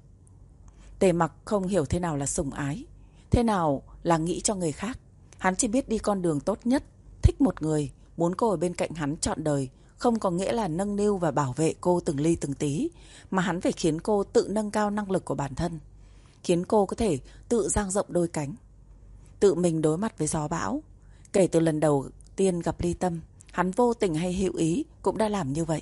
Tề Mặc không hiểu thế nào là sủng ái, thế nào là nghĩ cho người khác. Hắn chỉ biết đi con đường tốt nhất. Thích một người, muốn cô ở bên cạnh hắn trọn đời, không có nghĩa là nâng niu và bảo vệ cô từng ly từng tí, mà hắn phải khiến cô tự nâng cao năng lực của bản thân, khiến cô có thể tự dang rộng đôi cánh, tự mình đối mặt với gió bão. Kể từ lần đầu tiên gặp Ly Tâm, hắn vô tình hay hữu ý cũng đã làm như vậy.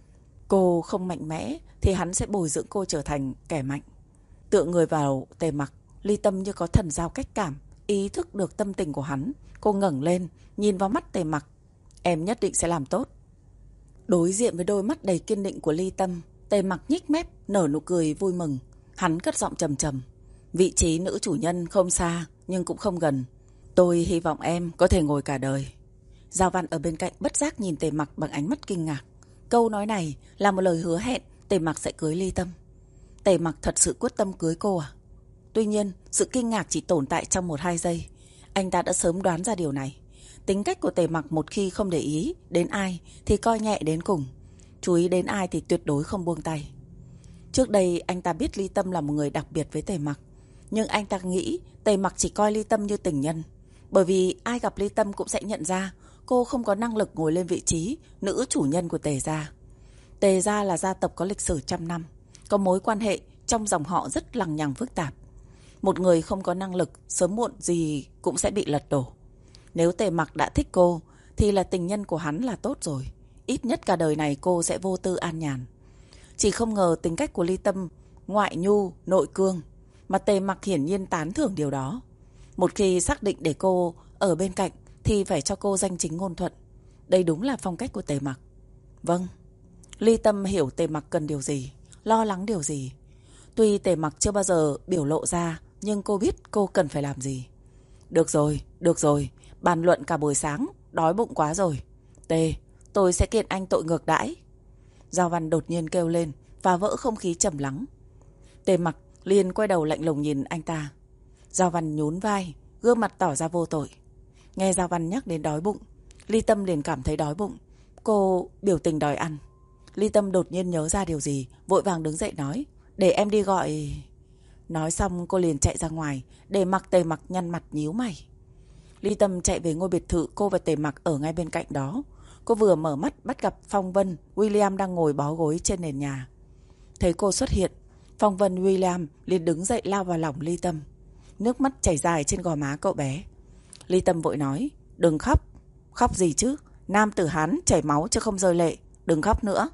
Cô không mạnh mẽ thì hắn sẽ bồi dưỡng cô trở thành kẻ mạnh. Tựa người vào Tề Mặc, Ly Tâm như có thần giao cách cảm, ý thức được tâm tình của hắn. Cô ngẩng lên, nhìn vào mắt Tề Mặc. Em nhất định sẽ làm tốt. Đối diện với đôi mắt đầy kiên định của Ly Tâm, Tề Mặc nhích mép, nở nụ cười vui mừng. Hắn cất giọng trầm trầm. Vị trí nữ chủ nhân không xa, nhưng cũng không gần. Tôi hy vọng em có thể ngồi cả đời. Giao Văn ở bên cạnh bất giác nhìn Tề Mặc bằng ánh mắt kinh ngạc. Câu nói này là một lời hứa hẹn Tề Mặc sẽ cưới Ly Tâm. Tề Mặc thật sự quyết tâm cưới cô à? Tuy nhiên, sự kinh ngạc chỉ tồn tại trong 1-2 giây. Anh ta đã sớm đoán ra điều này. Tính cách của Tề Mặc một khi không để ý đến ai thì coi nhẹ đến cùng. Chú ý đến ai thì tuyệt đối không buông tay. Trước đây anh ta biết Ly Tâm là một người đặc biệt với Tề Mặc. Nhưng anh ta nghĩ Tề Mặc chỉ coi Ly Tâm như tình nhân. Bởi vì ai gặp Ly Tâm cũng sẽ nhận ra cô không có năng lực ngồi lên vị trí nữ chủ nhân của Tề gia. Tề gia là gia tộc có lịch sử trăm năm, có mối quan hệ trong dòng họ rất lằng nhằng phức tạp. Một người không có năng lực, sớm muộn gì cũng sẽ bị lật đổ. Nếu Tề Mặc đã thích cô thì là tình nhân của hắn là tốt rồi. Ít nhất cả đời này cô sẽ vô tư an nhàn. Chỉ không ngờ tính cách của Ly Tâm ngoại nhu, nội cương, mà Tề Mặc hiển nhiên tán thưởng điều đó. Một khi xác định để cô ở bên cạnh thì phải cho cô danh chính ngôn thuận. Đây đúng là phong cách của Tề Mặc. Vâng. Ly Tâm hiểu Tề Mặc cần điều gì, lo lắng điều gì. Tuy Tề Mặc chưa bao giờ biểu lộ ra, nhưng cô biết cô cần phải làm gì. Được rồi, bàn luận cả buổi sáng, đói bụng quá rồi. Tề, tôi sẽ kiện anh tội ngược đãi. Giao Văn đột nhiên kêu lên, phá vỡ không khí trầm lắng. Tề Mặc liền quay đầu lạnh lùng nhìn anh ta. Giao Văn nhún vai, gương mặt tỏ ra vô tội. Nghe Giao Văn nhắc đến đói bụng, Ly Tâm liền cảm thấy đói bụng. Cô biểu tình đòi ăn. Ly Tâm đột nhiên nhớ ra điều gì, vội vàng đứng dậy nói, để em đi gọi. Nói xong cô liền chạy ra ngoài, để mặc Tề Mặc nhăn mặt nhíu mày. Ly Tâm chạy về ngôi biệt thự cô và Tề Mặc ở ngay bên cạnh đó. Cô vừa mở mắt bắt gặp Phong Vân, William đang ngồi bó gối trên nền nhà. Thấy cô xuất hiện, Phong Vân, William liền đứng dậy lao vào lòng Ly Tâm. Nước mắt chảy dài trên gò má cậu bé. Ly Tâm vội nói, đừng khóc. Khóc gì chứ, Nam tử Hán chảy máu chứ không rơi lệ. Đừng khóc nữa.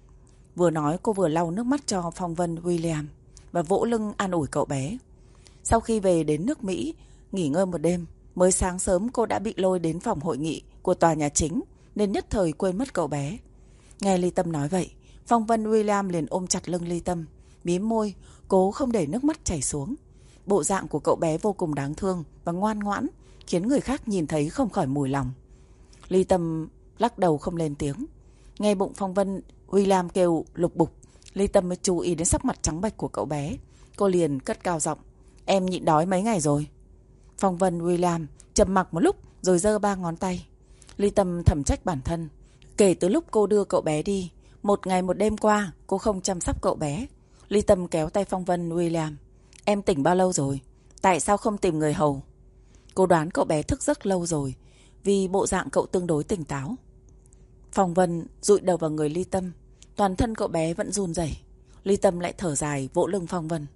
Vừa nói cô vừa lau nước mắt cho Phong Vân William và vỗ lưng an ủi cậu bé. Sau khi về đến nước Mỹ, nghỉ ngơi một đêm, mới sáng sớm cô đã bị lôi đến phòng hội nghị của tòa nhà chính nên nhất thời quên mất cậu bé. Nghe Ly Tâm nói vậy, Phong Vân William liền ôm chặt lưng Ly Tâm, mím môi, cố không để nước mắt chảy xuống. Bộ dạng của cậu bé vô cùng đáng thương và ngoan ngoãn, khiến người khác nhìn thấy không khỏi mùi lòng. Ly Tâm lắc đầu không lên tiếng. Nghe bụng Phong Vân William kêu lục bục, Ly Tâm mới chú ý đến sắc mặt trắng bệch của cậu bé. Cô liền cất cao giọng, em nhịn đói mấy ngày rồi? Phong Vân William trầm mặc một lúc rồi giơ 3 ngón tay. Ly Tâm thầm trách bản thân. Kể từ lúc cô đưa cậu bé đi, 1 ngày 1 đêm qua, cô không chăm sóc cậu bé. Ly Tâm kéo tay Phong Vân William. Em tỉnh bao lâu rồi? Tại sao không tìm người hầu? Cô đoán cậu bé thức giấc lâu rồi, vì bộ dạng cậu tương đối tỉnh táo. Phong Vân dụi đầu vào người Ly Tâm. Toàn thân cậu bé vẫn run rẩy. Ly Tâm lại thở dài vỗ lưng Phong Vân.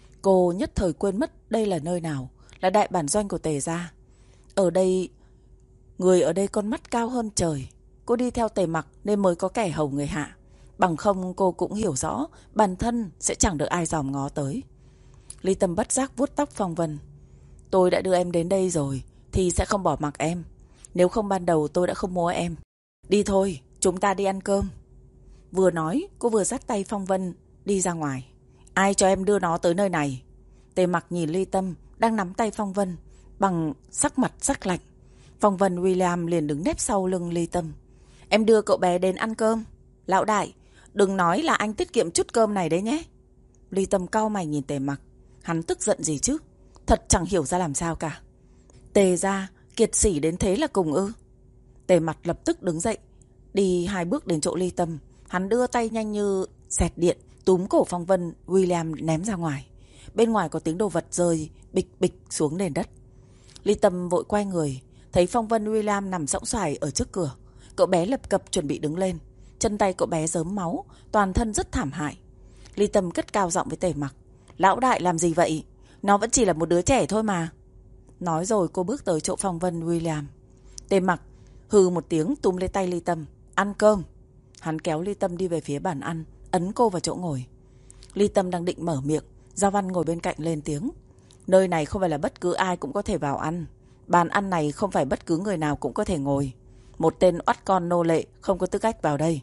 Cô nhất thời quên mất đây là nơi nào, là đại bản doanh của Tề gia. Ở đây, người ở đây con mắt cao hơn trời. Cô đi theo Tề Mặc nên mới có kẻ hầu người hạ. Bằng không cô cũng hiểu rõ bản thân sẽ chẳng được ai dòm ngó tới. Ly Tâm bất giác vuốt tóc Phong Vân. Tôi đã đưa em đến đây rồi thì sẽ không bỏ mặc em. Nếu không ban đầu tôi đã không mua em. Đi thôi, chúng ta đi ăn cơm. Vừa nói cô vừa dắt tay Phong Vân đi ra ngoài. Ai cho em đưa nó tới nơi này? Tề Mặc nhìn Ly Tâm đang nắm tay Phong Vân bằng sắc mặt sắc lạnh. Phong Vân William liền đứng nép sau lưng Ly Tâm. Em đưa cậu bé đến ăn cơm. Lão đại, đừng nói là anh tiết kiệm chút cơm này đấy nhé. Ly Tâm cau mày nhìn Tề Mặc. Hắn tức giận gì chứ? Thật chẳng hiểu ra làm sao cả. Tề gia kiệt sỉ đến thế là cùng ư? Tề Mặc lập tức đứng dậy, đi 2 bước đến chỗ Ly Tâm. Hắn đưa tay nhanh như xẹt điện, túm cổ Phong Vân William ném ra ngoài. Bên ngoài có tiếng đồ vật rơi bịch bịch xuống nền đất. Ly Tâm vội quay người, thấy Phong Vân William nằm sõng soài ở trước cửa. Cậu bé lập cập chuẩn bị đứng lên. Chân tay cậu bé rớm máu, toàn thân rất thảm hại. Ly Tâm cất cao giọng với Tề Mặc. Lão đại làm gì vậy? Nó vẫn chỉ là một đứa trẻ thôi mà. Nói rồi cô bước tới chỗ Phong Vân William. Tề Mặc hừ một tiếng túm lấy tay Ly Tâm. Ăn cơm. Hắn kéo Ly Tâm đi về phía bàn ăn, ấn cô vào chỗ ngồi. Ly Tâm đang định mở miệng, Giao Văn ngồi bên cạnh lên tiếng. Nơi này không phải là bất cứ ai cũng có thể vào ăn. Bàn ăn này không phải bất cứ người nào cũng có thể ngồi. Một tên oắt con nô lệ không có tư cách vào đây.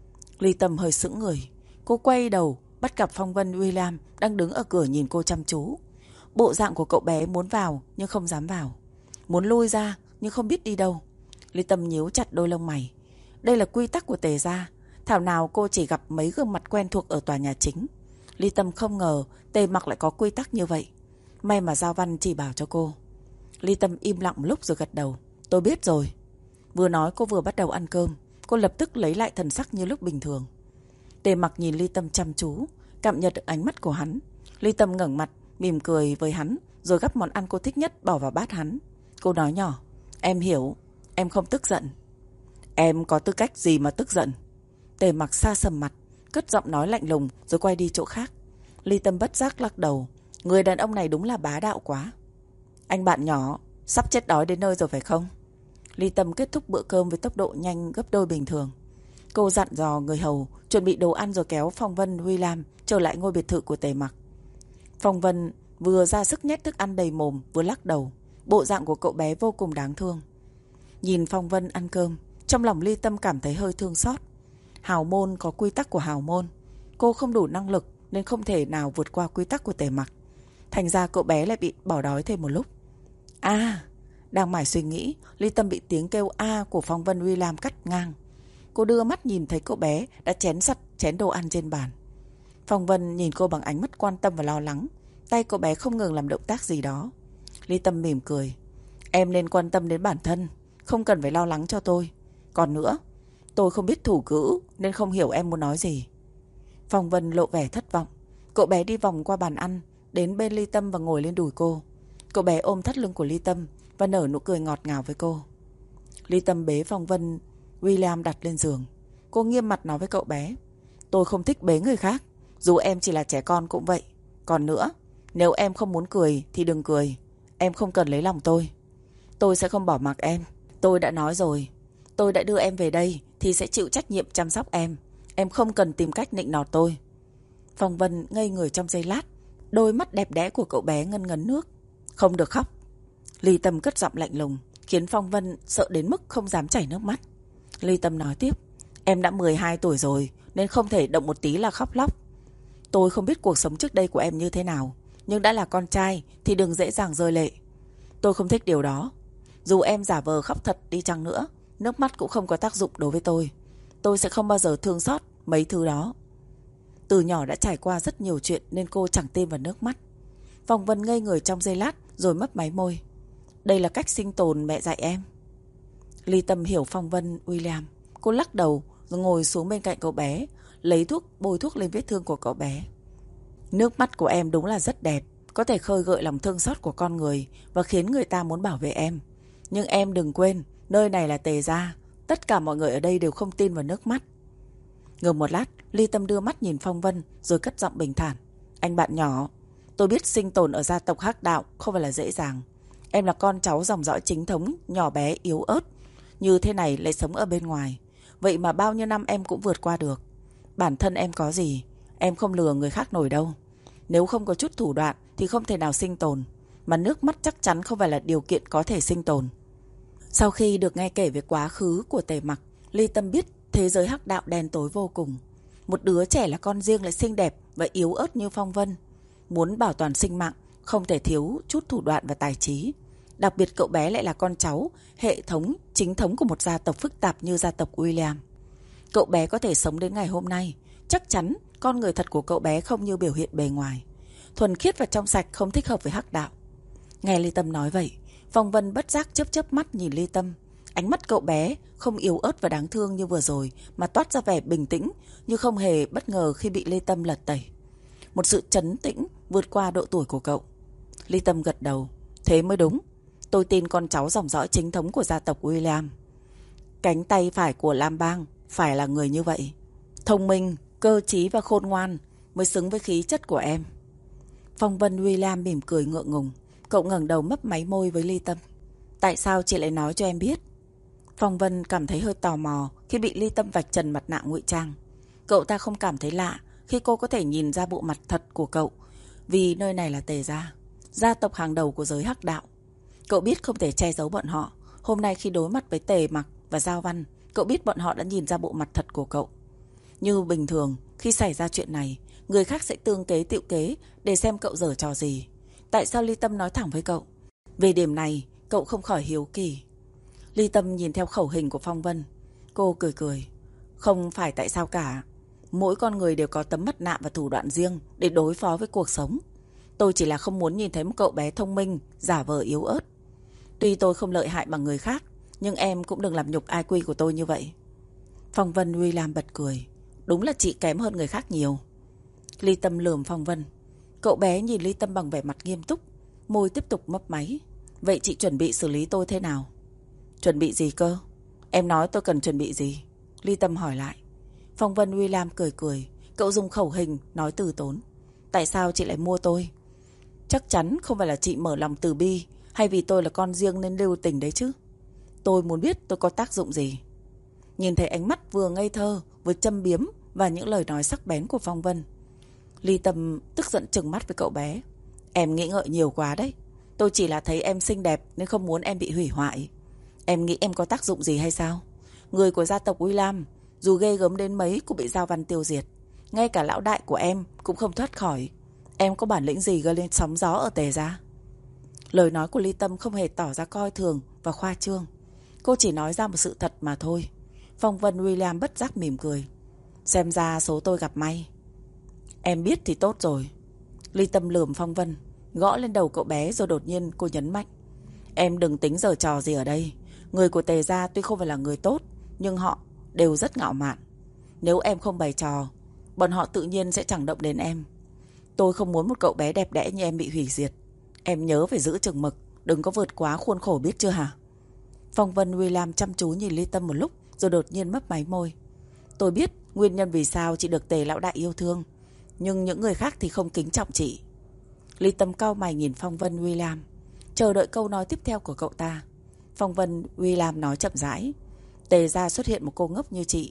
Ly Tâm hơi sững người. Cô quay đầu bắt gặp Phong Vân William đang đứng ở cửa nhìn cô chăm chú. Bộ dạng của cậu bé muốn vào nhưng không dám vào, muốn lui ra nhưng không biết đi đâu. Ly Tâm nhíu chặt đôi lông mày. Đây là quy tắc của Tề gia. Thảo nào cô chỉ gặp mấy gương mặt quen thuộc ở tòa nhà chính. Ly Tâm không ngờ Tề Mặc lại có quy tắc như vậy. May mà Giao Văn chỉ bảo cho cô. Ly Tâm im lặng một lúc rồi gật đầu. Tôi biết rồi. Vừa nói cô vừa bắt đầu ăn cơm. Cô lập tức lấy lại thần sắc như lúc bình thường. Tề Mặc nhìn Ly Tâm chăm chú, cảm nhận được ánh mắt của hắn. Ly Tâm ngẩng mặt mỉm cười với hắn, rồi gắp món ăn cô thích nhất bỏ vào bát hắn. Cô nói nhỏ. Em hiểu, em không tức giận. Em có tư cách gì mà tức giận? Tề Mặc xa sầm mặt, cất giọng nói lạnh lùng rồi quay đi chỗ khác. Ly Tâm bất giác lắc đầu. Người đàn ông này đúng là bá đạo quá. Anh bạn nhỏ, sắp chết đói đến nơi rồi phải không? Ly Tâm kết thúc bữa cơm với tốc độ nhanh gấp đôi bình thường. Cô dặn dò người hầu chuẩn bị đồ ăn rồi kéo Phong Vân William trở lại ngôi biệt thự của Tề Mặc. Phong Vân vừa ra sức nhét thức ăn đầy mồm vừa lắc đầu. Bộ dạng của cậu bé vô cùng đáng thương. Nhìn Phong Vân ăn cơm, trong lòng Ly Tâm cảm thấy hơi thương xót. Hào môn có quy tắc của hào môn. Cô không đủ năng lực nên không thể nào vượt qua quy tắc của Tề Mặc. Thành ra cậu bé lại bị bỏ đói thêm một lúc. Đang mải suy nghĩ, Ly Tâm bị tiếng kêu của Phong Vân William cắt ngang. Cô đưa mắt nhìn thấy cậu bé đã chén sạch chén đồ ăn trên bàn. Phong Vân nhìn cô bằng ánh mắt quan tâm và lo lắng. Tay cậu bé không ngừng làm động tác gì đó. Ly Tâm mỉm cười. Em nên quan tâm đến bản thân, không cần phải lo lắng cho tôi. Còn nữa, tôi không biết thủ cữ nên không hiểu em muốn nói gì. Phong Vân lộ vẻ thất vọng. Cậu bé đi vòng qua bàn ăn, đến bên Ly Tâm và ngồi lên đùi cô. Cậu bé ôm thắt lưng của Ly Tâm và nở nụ cười ngọt ngào với cô. Ly Tâm bế Phong Vân William đặt lên giường. Cô nghiêm mặt nói với cậu bé. Tôi không thích bế người khác, dù em chỉ là trẻ con cũng vậy. Còn nữa, nếu em không muốn cười thì đừng cười. Em không cần lấy lòng tôi. Tôi sẽ không bỏ mặc em. Tôi đã nói rồi, Tôi đã đưa em về đây thì sẽ chịu trách nhiệm chăm sóc em. Em không cần tìm cách nịnh nọt tôi. Phong Vân ngây người trong giây lát. Đôi mắt đẹp đẽ của cậu bé ngân ngấn nước. Không được khóc. Ly Tâm cất giọng lạnh lùng, khiến Phong Vân sợ đến mức không dám chảy nước mắt. Ly Tâm nói tiếp. Em đã 12 tuổi rồi, nên không thể động một tí là khóc lóc. Tôi không biết cuộc sống trước đây của em như thế nào, nhưng đã là con trai thì đừng dễ dàng rơi lệ. Tôi không thích điều đó. Dù em giả vờ khóc thật đi chăng nữa, nước mắt cũng không có tác dụng đối với tôi. Tôi sẽ không bao giờ thương xót mấy thứ đó. Từ nhỏ đã trải qua rất nhiều chuyện nên cô chẳng tin vào nước mắt. Phong Vân ngây người trong giây lát rồi mấp máy môi. Đây là cách sinh tồn mẹ dạy em. Ly Tâm hiểu Phong Vân William. Cô lắc đầu rồi ngồi xuống bên cạnh cậu bé, lấy thuốc bôi thuốc lên vết thương của cậu bé. Nước mắt của em đúng là rất đẹp, có thể khơi gợi lòng thương xót của con người và khiến người ta muốn bảo vệ em. Nhưng em đừng quên, nơi này là Tề gia. Tất cả mọi người ở đây đều không tin vào nước mắt. Ngừng một lát, Ly Tâm đưa mắt nhìn Phong Vân rồi cất giọng bình thản. Anh bạn nhỏ, tôi biết sinh tồn ở gia tộc Hắc Đạo không phải là dễ dàng. Em là con cháu dòng dõi chính thống, nhỏ bé, yếu ớt. Như thế này lại sống ở bên ngoài. Vậy mà bao nhiêu năm em cũng vượt qua được. Bản thân em có gì, em không lừa người khác nổi đâu. Nếu không có chút thủ đoạn thì không thể nào sinh tồn. Mà nước mắt chắc chắn không phải là điều kiện có thể sinh tồn. Sau khi được nghe kể về quá khứ của Tề Mặc, Ly Tâm biết thế giới Hắc Đạo đen tối vô cùng. Một đứa trẻ là con riêng lại xinh đẹp và yếu ớt như Phong Vân. Muốn bảo toàn sinh mạng không thể thiếu chút thủ đoạn và tài trí. Đặc biệt cậu bé lại là con cháu hệ thống chính thống của một gia tộc phức tạp như gia tộc William. Cậu bé có thể sống đến ngày hôm nay, chắc chắn con người thật của cậu bé không như biểu hiện bề ngoài. Thuần khiết và trong sạch, không thích hợp với Hắc Đạo. Nghe Ly Tâm nói vậy, Phong Vân bất giác chớp chớp mắt nhìn Ly Tâm. Ánh mắt cậu bé không yếu ớt và đáng thương như vừa rồi, mà toát ra vẻ bình tĩnh, như không hề bất ngờ khi bị Ly Tâm lật tẩy. Một sự trấn tĩnh vượt qua độ tuổi của cậu. Ly Tâm gật đầu. Thế mới đúng. Tôi tin con cháu dòng dõi chính thống của gia tộc William. Cánh tay phải của Lam Bang phải là người như vậy. Thông minh, cơ trí và khôn ngoan mới xứng với khí chất của em. Phong Vân William mỉm cười ngượng ngùng. Cậu ngẩng đầu mấp máy môi với Ly Tâm. Tại sao chị lại nói cho em biết? Phong Vân cảm thấy hơi tò mò khi bị Ly Tâm vạch trần mặt nạ ngụy trang. Cậu ta không cảm thấy lạ khi cô có thể nhìn ra bộ mặt thật của cậu, vì nơi này là Tề gia, gia tộc hàng đầu của giới Hắc Đạo. Cậu biết không thể che giấu bọn họ. Hôm nay khi đối mặt với Tề Mặc và Giao Văn, cậu biết bọn họ đã nhìn ra bộ mặt thật của cậu. Như bình thường, khi xảy ra chuyện này, người khác sẽ tương kế tựu kế để xem cậu giở trò gì. Tại sao Ly Tâm nói thẳng với cậu? Về điểm này, cậu không khỏi hiếu kỳ. Ly Tâm nhìn theo khẩu hình của Phong Vân. Cô cười cười. Không phải tại sao cả. Mỗi con người đều có tấm mặt nạ và thủ đoạn riêng để đối phó với cuộc sống. Tôi chỉ là không muốn nhìn thấy một cậu bé thông minh, giả vờ yếu ớt. Tuy tôi không lợi hại bằng người khác, nhưng em cũng đừng làm nhục IQ của tôi như vậy. Phong Vân William bật cười. Đúng là chị kém hơn người khác nhiều. Ly Tâm lườm Phong Vân. Cậu bé nhìn Ly Tâm bằng vẻ mặt nghiêm túc, môi tiếp tục mấp máy. Vậy chị chuẩn bị xử lý tôi thế nào? Chuẩn bị gì cơ? Em nói tôi cần chuẩn bị gì? Ly Tâm hỏi lại. Phong Vân William cười cười. Cậu dùng khẩu hình nói từ tốn. Tại sao chị lại mua tôi? Chắc chắn không phải là chị mở lòng từ bi, hay vì tôi là con riêng nên lưu tình đấy chứ. Tôi muốn biết tôi có tác dụng gì. Nhìn thấy ánh mắt vừa ngây thơ, vừa châm biếm và những lời nói sắc bén của Phong Vân, Ly Tâm tức giận trừng mắt với cậu bé. Em nghĩ ngợi nhiều quá đấy. Tôi chỉ là thấy em xinh đẹp nên không muốn em bị hủy hoại. Em nghĩ em có tác dụng gì hay sao? Người của gia tộc William dù ghê gớm đến mấy cũng bị Giao Văn tiêu diệt. Ngay cả lão đại của em cũng không thoát khỏi. Em có bản lĩnh gì gây lên sóng gió ở Tề gia? Lời nói của Ly Tâm không hề tỏ ra coi thường và khoa trương. Cô chỉ nói ra một sự thật mà thôi. Phong Vân William bất giác mỉm cười. Xem ra số tôi gặp may. Em biết thì tốt rồi. Ly Tâm lườm Phong Vân, gõ lên đầu cậu bé rồi đột nhiên cô nhấn mạnh. Em đừng tính giở trò gì ở đây. Người của Tề gia tuy không phải là người tốt, nhưng họ đều rất ngạo mạn. Nếu em không bày trò, bọn họ tự nhiên sẽ chẳng động đến em. Tôi không muốn một cậu bé đẹp đẽ như em bị hủy diệt. Em nhớ phải giữ chừng mực, đừng có vượt quá khuôn khổ biết chưa hả? Phong Vân William chăm chú nhìn Ly Tâm một lúc rồi đột nhiên mấp máy môi. Tôi biết nguyên nhân vì sao chị được Tề lão đại yêu thương, nhưng những người khác thì không kính trọng chị. Ly Tâm cau mày nhìn Phong Vân William, chờ đợi câu nói tiếp theo của cậu ta. Phong Vân William nói chậm rãi. Tề ra xuất hiện một cô ngốc như chị.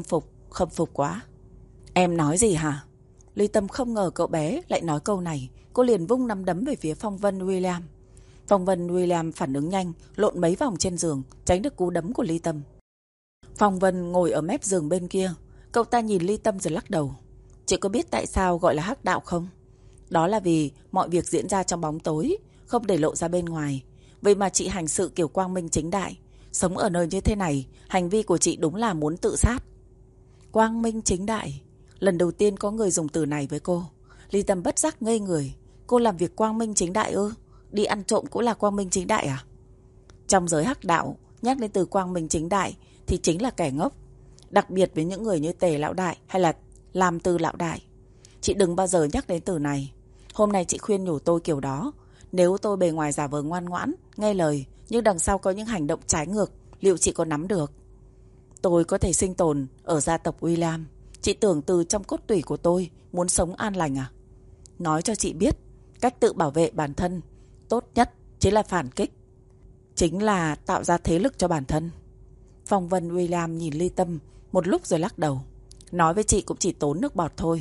Khâm phục quá. Em nói gì hả? Ly Tâm không ngờ cậu bé lại nói câu này. Cô liền vung nắm đấm về phía Phong Vân William. Phong Vân William phản ứng nhanh, lộn mấy vòng trên giường, tránh được cú đấm của Ly Tâm. Phong Vân ngồi ở mép giường bên kia. Cậu ta nhìn Ly Tâm rồi lắc đầu. Chị có biết tại sao gọi là hắc đạo không? Đó là vì mọi việc diễn ra trong bóng tối, không để lộ ra bên ngoài. Vậy mà chị hành sự kiểu quang minh chính đại. Sống ở nơi như thế này, hành vi của chị đúng là muốn tự sát. Quang minh chính đại. Lần đầu tiên có người dùng từ này với cô. Ly Tâm bất giác ngây người. Cô làm việc quang minh chính đại ư? Đi ăn trộm cũng là quang minh chính đại à? Trong giới hắc đạo, nhắc đến từ quang minh chính đại thì chính là kẻ ngốc. Đặc biệt với những người như Tề lão đại hay là Lam Tư lão đại. Chị đừng bao giờ nhắc đến từ này. Hôm nay chị khuyên nhủ tôi kiểu đó. Nếu tôi bề ngoài giả vờ ngoan ngoãn, nghe lời, nhưng đằng sau có những hành động trái ngược, liệu chị có nắm được? Tôi có thể sinh tồn ở gia tộc William. Chị tưởng từ trong cốt tủy của tôi muốn sống an lành à? Nói cho chị biết, cách tự bảo vệ bản thân tốt nhất chính là phản kích. Chính là tạo ra thế lực cho bản thân. Phong Vân William nhìn Ly Tâm một lúc rồi lắc đầu. Nói với chị cũng chỉ tốn nước bọt thôi.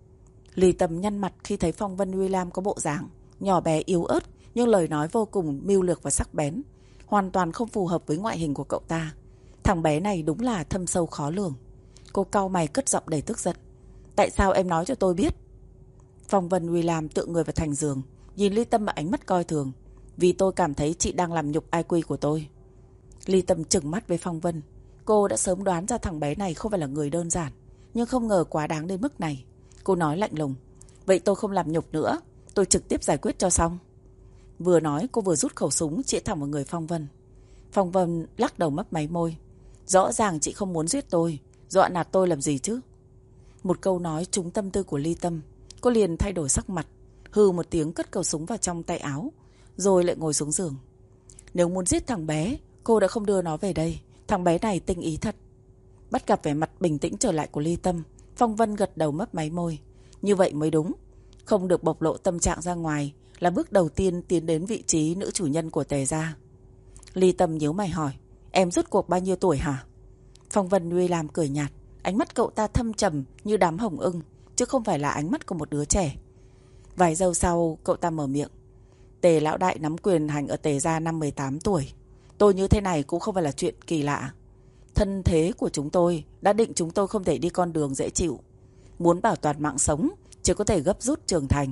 Ly Tâm nhăn mặt khi thấy Phong Vân William có bộ dạng nhỏ bé yếu ớt, nhưng lời nói vô cùng mưu lược và sắc bén, hoàn toàn không phù hợp với ngoại hình của cậu ta. Thằng bé này đúng là thâm sâu khó lường. Cô cau mày cất giọng đầy tức giận. Tại sao em nói cho tôi biết? Phong Vân William tựa người vào thành giường, nhìn Ly Tâm bằng ánh mắt coi thường. Vì tôi cảm thấy chị đang làm nhục IQ của tôi. Ly Tâm trừng mắt với Phong Vân. Cô đã sớm đoán ra thằng bé này không phải là người đơn giản, nhưng không ngờ quá đáng đến mức này. Cô nói lạnh lùng. Vậy tôi không làm nhục nữa, tôi trực tiếp giải quyết cho xong. Vừa nói cô vừa rút khẩu súng chĩa thẳng vào người Phong Vân. Phong Vân lắc đầu mấp máy môi. Rõ ràng chị không muốn giết tôi, dọa nạt tôi làm gì chứ? Một câu nói trúng tâm tư của Ly Tâm. Cô liền thay đổi sắc mặt, hừ một tiếng cất khẩu súng vào trong tay áo, rồi lại ngồi xuống giường. Nếu muốn giết thằng bé, cô đã không đưa nó về đây. Thằng bé này tinh ý thật. Bắt gặp vẻ mặt bình tĩnh trở lại của Ly Tâm, Phong Vân gật đầu mấp máy môi. Như vậy mới đúng. Không được bộc lộ tâm trạng ra ngoài là bước đầu tiên tiến đến vị trí nữ chủ nhân của Tề gia. Ly Tâm nhíu mày hỏi. Em rốt cuộc bao nhiêu tuổi hả? Phong Vân William cười nhạt. Ánh mắt cậu ta thâm trầm như đám hồng ưng, chứ không phải là ánh mắt của một đứa trẻ. Vài giây sau cậu ta mở miệng. Tề lão đại nắm quyền hành ở Tề gia năm 18 tuổi. Tôi như thế này cũng không phải là chuyện kỳ lạ. Thân thế của chúng tôi đã định chúng tôi không thể đi con đường dễ chịu. Muốn bảo toàn mạng sống, chỉ có thể gấp rút trưởng thành.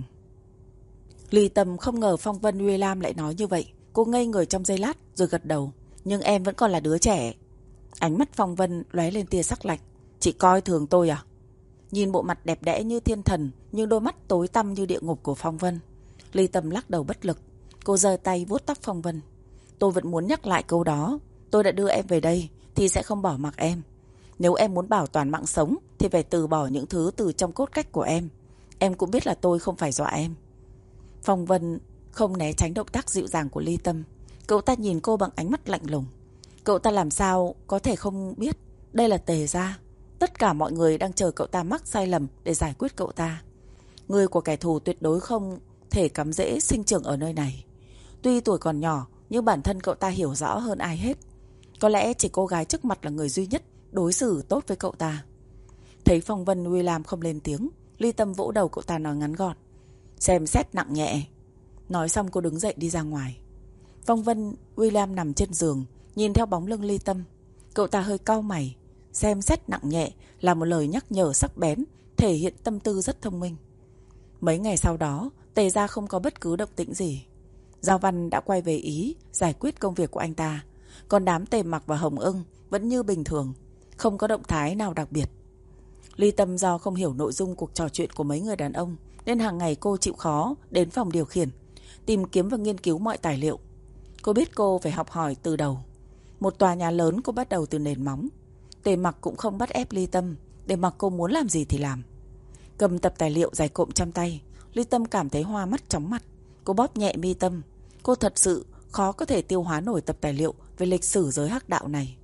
Ly Tâm không ngờ Phong Vân William lại nói như vậy. Cô ngây người trong giây lát rồi gật đầu. Nhưng em vẫn còn là đứa trẻ. Ánh mắt Phong Vân lóe lên tia sắc lạnh. Chị coi thường tôi à? Nhìn bộ mặt đẹp đẽ như thiên thần, nhưng đôi mắt tối tăm như địa ngục của Phong Vân, Ly Tâm lắc đầu bất lực. Cô giơ tay vuốt tóc Phong Vân. Tôi vẫn muốn nhắc lại câu đó. Tôi đã đưa em về đây thì sẽ không bỏ mặc em. Nếu em muốn bảo toàn mạng sống thì phải từ bỏ những thứ từ trong cốt cách của em. Em cũng biết là tôi không phải dọa em. Phong Vân không né tránh động tác dịu dàng của Ly Tâm. Cậu ta nhìn cô bằng ánh mắt lạnh lùng. Cậu ta làm sao có thể không biết đây là Tề gia. Tất cả mọi người đang chờ cậu ta mắc sai lầm để giải quyết cậu ta. Người của kẻ thù tuyệt đối không thể cắm rễ sinh trưởng ở nơi này. Tuy tuổi còn nhỏ, nhưng bản thân cậu ta hiểu rõ hơn ai hết. Có lẽ chỉ cô gái trước mặt là người duy nhất đối xử tốt với cậu ta. Thấy Phong Vân William không lên tiếng, Ly Tâm vỗ đầu cậu ta nói ngắn gọn. Xem xét nặng nhẹ. Nói xong cô đứng dậy đi ra ngoài. Phong Vân William nằm trên giường, nhìn theo bóng lưng Ly Tâm. Cậu ta hơi cau mày. Xem xét nặng nhẹ là một lời nhắc nhở sắc bén, thể hiện tâm tư rất thông minh. Mấy ngày sau đó, Tề gia không có bất cứ động tĩnh gì. Giao Văn đã quay về Ý giải quyết công việc của anh ta. Còn đám Tề Mặc và Hồng Ưng vẫn như bình thường, không có động thái nào đặc biệt. Ly Tâm do không hiểu nội dung cuộc trò chuyện của mấy người đàn ông, nên hàng ngày cô chịu khó đến phòng điều khiển, tìm kiếm và nghiên cứu mọi tài liệu. Cô biết cô phải học hỏi từ đầu. Một tòa nhà lớn cô bắt đầu từ nền móng. Tề Mặc cũng không bắt ép Ly Tâm, để mặc cô muốn làm gì thì làm. Cầm tập tài liệu dày cộm trong tay, Ly Tâm cảm thấy hoa mắt chóng mặt. Cô bóp nhẹ mi tâm. Cô thật sự khó có thể tiêu hóa nổi tập tài liệu về lịch sử giới hắc đạo này.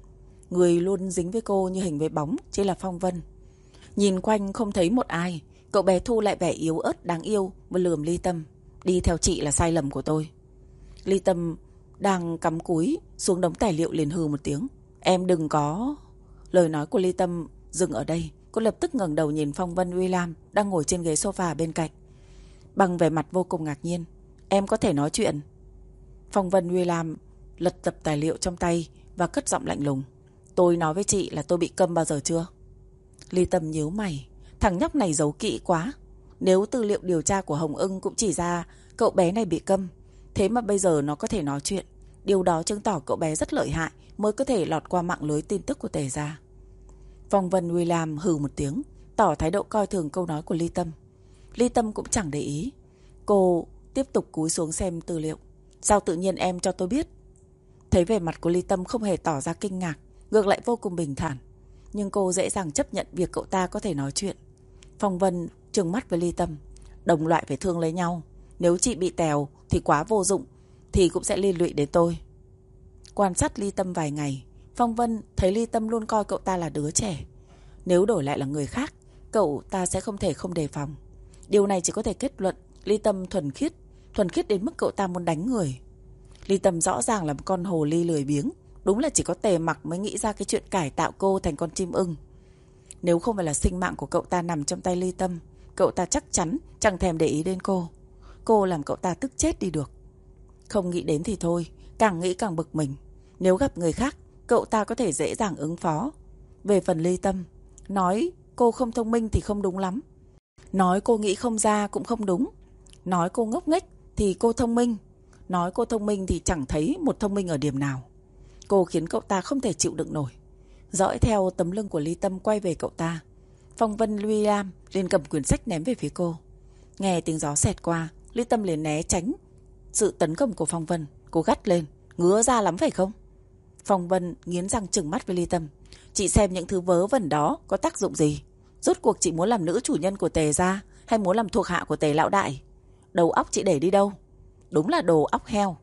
Người luôn dính với cô như hình với bóng chỉ là Phong Vân. Nhìn quanh không thấy một ai, cậu bé thu lại vẻ yếu ớt đáng yêu và lườm Ly Tâm. Đi theo chị là sai lầm của tôi. Ly Tâm đang cắm cúi xuống đống tài liệu liền hừ một tiếng. Em đừng có... Lời nói của Ly Tâm dừng ở đây. Cô lập tức ngẩng đầu nhìn Phong Vân William đang ngồi trên ghế sofa bên cạnh, bằng vẻ mặt vô cùng ngạc nhiên. Em có thể nói chuyện? Phong Vân William lật tập tài liệu trong tay và cất giọng lạnh lùng. Tôi nói với chị là tôi bị câm bao giờ chưa? Ly Tâm nhíu mày. Thằng nhóc này giấu kỹ quá. Nếu tư liệu điều tra của Hồng Ưng cũng chỉ ra cậu bé này bị câm, thế mà bây giờ nó có thể nói chuyện. Điều đó chứng tỏ cậu bé rất lợi hại mới có thể lọt qua mạng lưới tin tức của Tề gia. Phong Vân William hừ một tiếng, tỏ thái độ coi thường câu nói của Ly Tâm. Ly Tâm cũng chẳng để ý. Cô tiếp tục cúi xuống xem tư liệu. Sao tự nhiên em cho tôi biết? Thấy vẻ mặt của Ly Tâm không hề tỏ ra kinh ngạc, ngược lại vô cùng bình thản. Nhưng cô dễ dàng chấp nhận việc cậu ta có thể nói chuyện. Phong Vân trừng mắt với Ly Tâm. Đồng loại phải thương lấy nhau. Nếu chị bị tèo thì quá vô dụng, thì cũng sẽ liên lụy đến tôi. Quan sát Ly Tâm vài ngày, Phong Vân thấy Ly Tâm luôn coi cậu ta là đứa trẻ. Nếu đổi lại là người khác, cậu ta sẽ không thể không đề phòng. Điều này chỉ có thể kết luận Ly Tâm thuần khiết đến mức cậu ta muốn đánh người. Ly Tâm rõ ràng là một con hồ ly lười biếng. Đúng là chỉ có Tề Mặc mới nghĩ ra cái chuyện cải tạo cô thành con chim ưng. Nếu không phải là sinh mạng của cậu ta nằm trong tay Ly Tâm, cậu ta chắc chắn chẳng thèm để ý đến cô. Cô làm cậu ta tức chết đi được. Không nghĩ đến thì thôi, càng nghĩ càng bực mình. Nếu gặp người khác, cậu ta có thể dễ dàng ứng phó. Về phần Ly Tâm, nói cô không thông minh thì không đúng lắm. Nói cô nghĩ không ra cũng không đúng. Nói cô ngốc nghếch thì cô thông minh. Nói cô thông minh thì chẳng thấy một thông minh ở điểm nào. Cô khiến cậu ta không thể chịu đựng nổi. Dõi theo tấm lưng của Ly Tâm quay về cậu ta, Phong Vân William liền cầm quyển sách ném về phía cô. Nghe tiếng gió xẹt qua, Ly Tâm liền né tránh sự tấn công của Phong Vân. Cô gắt lên, ngứa ra lắm phải không? Phong Vân nghiến răng trừng mắt với Ly Tâm. Chị xem những thứ vớ vẩn đó có tác dụng gì? Rốt cuộc chị muốn làm nữ chủ nhân của Tề gia hay muốn làm thuộc hạ của Tề lão đại? Đầu óc chị để đi đâu? Đúng là đồ óc heo.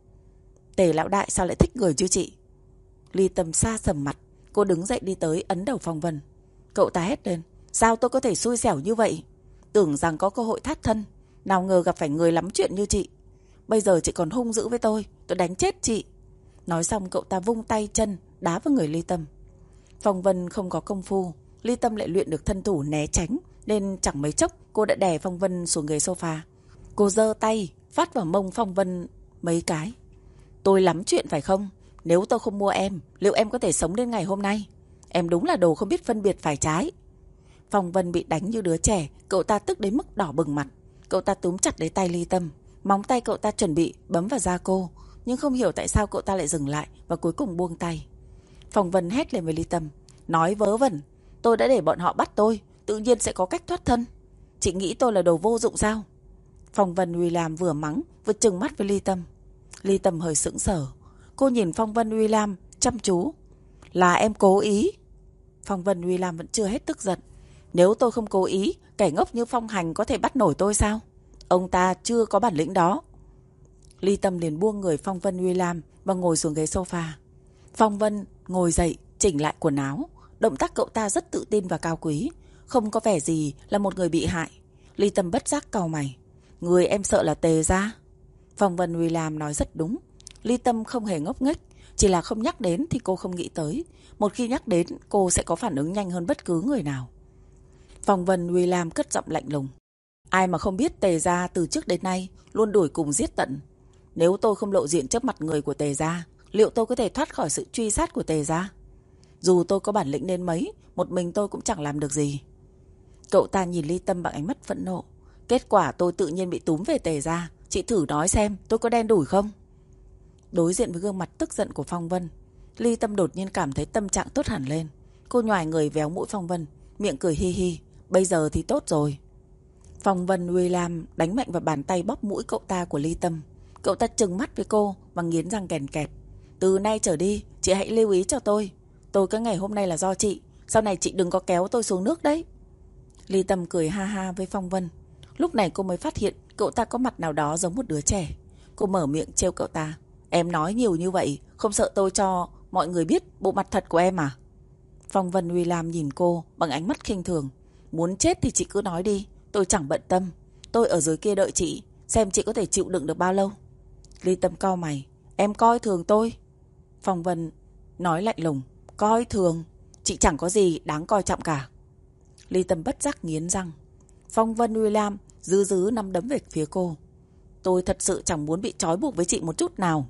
Tề lão đại sao lại thích người chứ chị? Ly Tâm xa sầm mặt. Cô đứng dậy đi tới ấn đầu Phong Vân. Cậu ta hét lên, sao tôi có thể xui xẻo như vậy? Tưởng rằng có cơ hội thoát thân, nào ngờ gặp phải người lắm chuyện như chị. Bây giờ chị còn hung dữ với tôi đánh chết chị. Nói xong cậu ta vung tay chân đá vào người Ly Tâm. Phong Vân không có công phu, Ly Tâm lại luyện được thân thủ né tránh, nên chẳng mấy chốc cô đã đè Phong Vân xuống ghế sofa. Cô giơ tay phát vào mông Phong Vân mấy cái. Tôi lắm chuyện phải không? Nếu tôi không mua em, liệu em có thể sống đến ngày hôm nay? Em đúng là đồ không biết phân biệt phải trái. Phong Vân bị đánh như đứa trẻ, cậu ta tức đến mức đỏ bừng mặt. Cậu ta túm chặt lấy tay Ly Tâm, móng tay cậu ta chuẩn bị bấm vào da cô, nhưng không hiểu tại sao cậu ta lại dừng lại và cuối cùng buông tay. Phong Vân hét lên với Ly Tâm, nói vớ vẩn, tôi đã để bọn họ bắt tôi, tự nhiên sẽ có cách thoát thân. Chị nghĩ tôi là đồ vô dụng sao? Phong Vân William vừa mắng vừa trừng mắt với Ly Tâm. Ly Tâm hơi sững sờ. Cô nhìn Phong Vân William chăm chú. Là em cố ý? Phong Vân William vẫn chưa hết tức giận. Nếu tôi không cố ý, kẻ ngốc như Phong Hành có thể bắt nổi tôi sao? Ông ta chưa có bản lĩnh đó. Ly Tâm liền buông người Phong Vân William và ngồi xuống ghế sofa. Phong Vân ngồi dậy, chỉnh lại quần áo. Động tác cậu ta rất tự tin và cao quý, không có vẻ gì là một người bị hại. Ly Tâm bất giác cau mày. Người em sợ là Tề gia. Phong Vân William nói rất đúng. Ly Tâm không hề ngốc nghếch, chỉ là không nhắc đến thì cô không nghĩ tới. Một khi nhắc đến, cô sẽ có phản ứng nhanh hơn bất cứ người nào. Phong Vân William cất giọng lạnh lùng. Ai mà không biết Tề gia từ trước đến nay luôn đuổi cùng giết tận. Nếu tôi không lộ diện trước mặt người của Tề gia, liệu tôi có thể thoát khỏi sự truy sát của Tề gia? Dù tôi có bản lĩnh đến mấy, một mình tôi cũng chẳng làm được gì. Cậu ta nhìn Ly Tâm bằng ánh mắt phẫn nộ. Kết quả tôi tự nhiên bị túm về Tề gia. Chị thử nói xem tôi có đen đủi không? Đối diện với gương mặt tức giận của Phong Vân, Ly Tâm đột nhiên cảm thấy tâm trạng tốt hẳn lên. Cô nhoài người véo mũi Phong Vân, miệng cười hi hi. Bây giờ thì tốt rồi. Phong Vân William đánh mạnh vào bàn tay bóp mũi cậu ta của Ly Tâm. Cậu ta trừng mắt với cô và nghiến răng kèn kẹt. Từ nay trở đi, chị hãy lưu ý cho tôi. Tôi cái ngày hôm nay là do chị. Sau này chị đừng có kéo tôi xuống nước đấy. Ly Tâm cười ha ha với Phong Vân. Lúc này cô mới phát hiện cậu ta có mặt nào đó giống một đứa trẻ. Cô mở miệng trêu cậu ta. Em nói nhiều như vậy, không sợ tôi cho mọi người biết bộ mặt thật của em à? Phong Vân William nhìn cô bằng ánh mắt khinh thường. Muốn chết thì chị cứ nói đi, tôi chẳng bận tâm. Tôi ở dưới kia đợi chị, xem chị có thể chịu đựng được bao lâu. Ly Tâm cau mày. Em coi thường tôi. Phong Vân nói lạnh lùng. Coi thường, chị chẳng có gì đáng coi trọng cả. Ly Tâm bất giác nghiến răng. Phong Vân William giữ nắm đấm về phía cô. Tôi thật sự chẳng muốn bị trói buộc với chị một chút nào.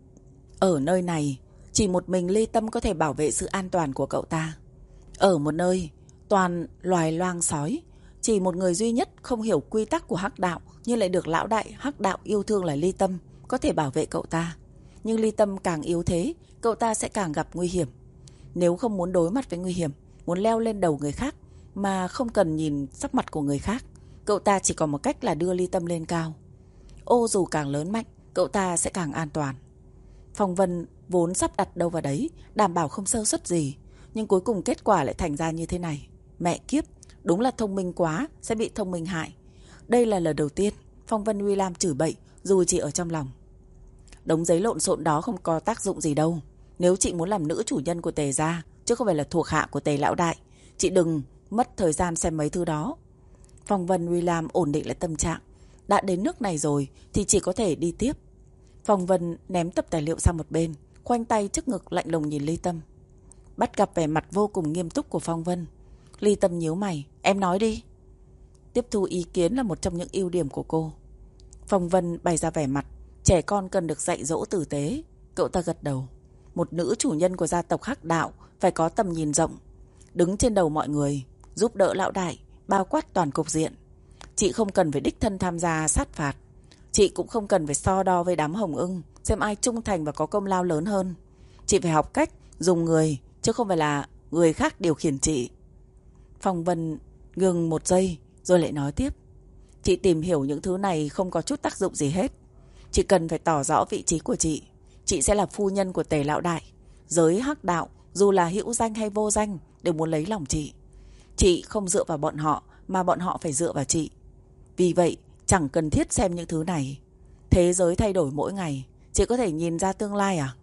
Ở nơi này, chỉ một mình Ly Tâm có thể bảo vệ sự an toàn của cậu ta. Ở một nơi toàn loài loang sói, chỉ một người duy nhất không hiểu quy tắc của Hắc Đạo nhưng lại được lão đại Hắc Đạo yêu thương là Ly Tâm có thể bảo vệ cậu ta. Nhưng Ly Tâm càng yếu thế, cậu ta sẽ càng gặp nguy hiểm. Nếu không muốn đối mặt với nguy hiểm, muốn leo lên đầu người khác mà không cần nhìn sắc mặt của người khác, cậu ta chỉ còn một cách là đưa Ly Tâm lên cao. Ô dù càng lớn mạnh, cậu ta sẽ càng an toàn. Phong Vân vốn sắp đặt đâu vào đấy, đảm bảo không sơ suất gì, nhưng cuối cùng kết quả lại thành ra như thế này. Mẹ kiếp, đúng là thông minh quá sẽ bị thông minh hại. Đây là lần đầu tiên Phong Vân William chửi bậy dù chỉ ở trong lòng. Đống giấy lộn xộn đó không có tác dụng gì đâu. Nếu chị muốn làm nữ chủ nhân của Tề gia, chứ không phải là thuộc hạ của Tề lão đại, chị đừng mất thời gian xem mấy thứ đó. Phong Vân William ổn định lại tâm trạng. Đã đến nước này rồi thì chỉ có thể đi tiếp. Phong Vân ném tập tài liệu sang một bên, khoanh tay trước ngực lạnh lùng nhìn Ly Tâm. Bắt gặp vẻ mặt vô cùng nghiêm túc của Phong Vân, Ly Tâm nhíu mày. Em nói đi. Tiếp thu ý kiến là một trong những ưu điểm của cô. Phong Vân bày ra vẻ mặt trẻ con cần được dạy dỗ tử tế. Cậu ta gật đầu. Một nữ chủ nhân của gia tộc Hắc Đạo phải có tầm nhìn rộng, đứng trên đầu mọi người, giúp đỡ lão đại, bao quát toàn cục diện. Chị không cần phải đích thân tham gia sát phạt. Chị cũng không cần phải so đo với đám hồng ưng xem ai trung thành và có công lao lớn hơn. Chị phải học cách dùng người, chứ không phải là người khác điều khiển chị. Phong Vân ngừng một giây rồi lại nói tiếp. Chị tìm hiểu những thứ này không có chút tác dụng gì hết. Chị cần phải tỏ rõ vị trí của chị. Chị sẽ là phu nhân của Tề lão đại. Giới Hắc Đạo, dù là hữu danh hay vô danh, đều muốn lấy lòng chị. Chị không dựa vào bọn họ, mà bọn họ phải dựa vào chị. Vì vậy, chẳng cần thiết xem những thứ này. Thế giới thay đổi mỗi ngày, chị có thể nhìn ra tương lai à?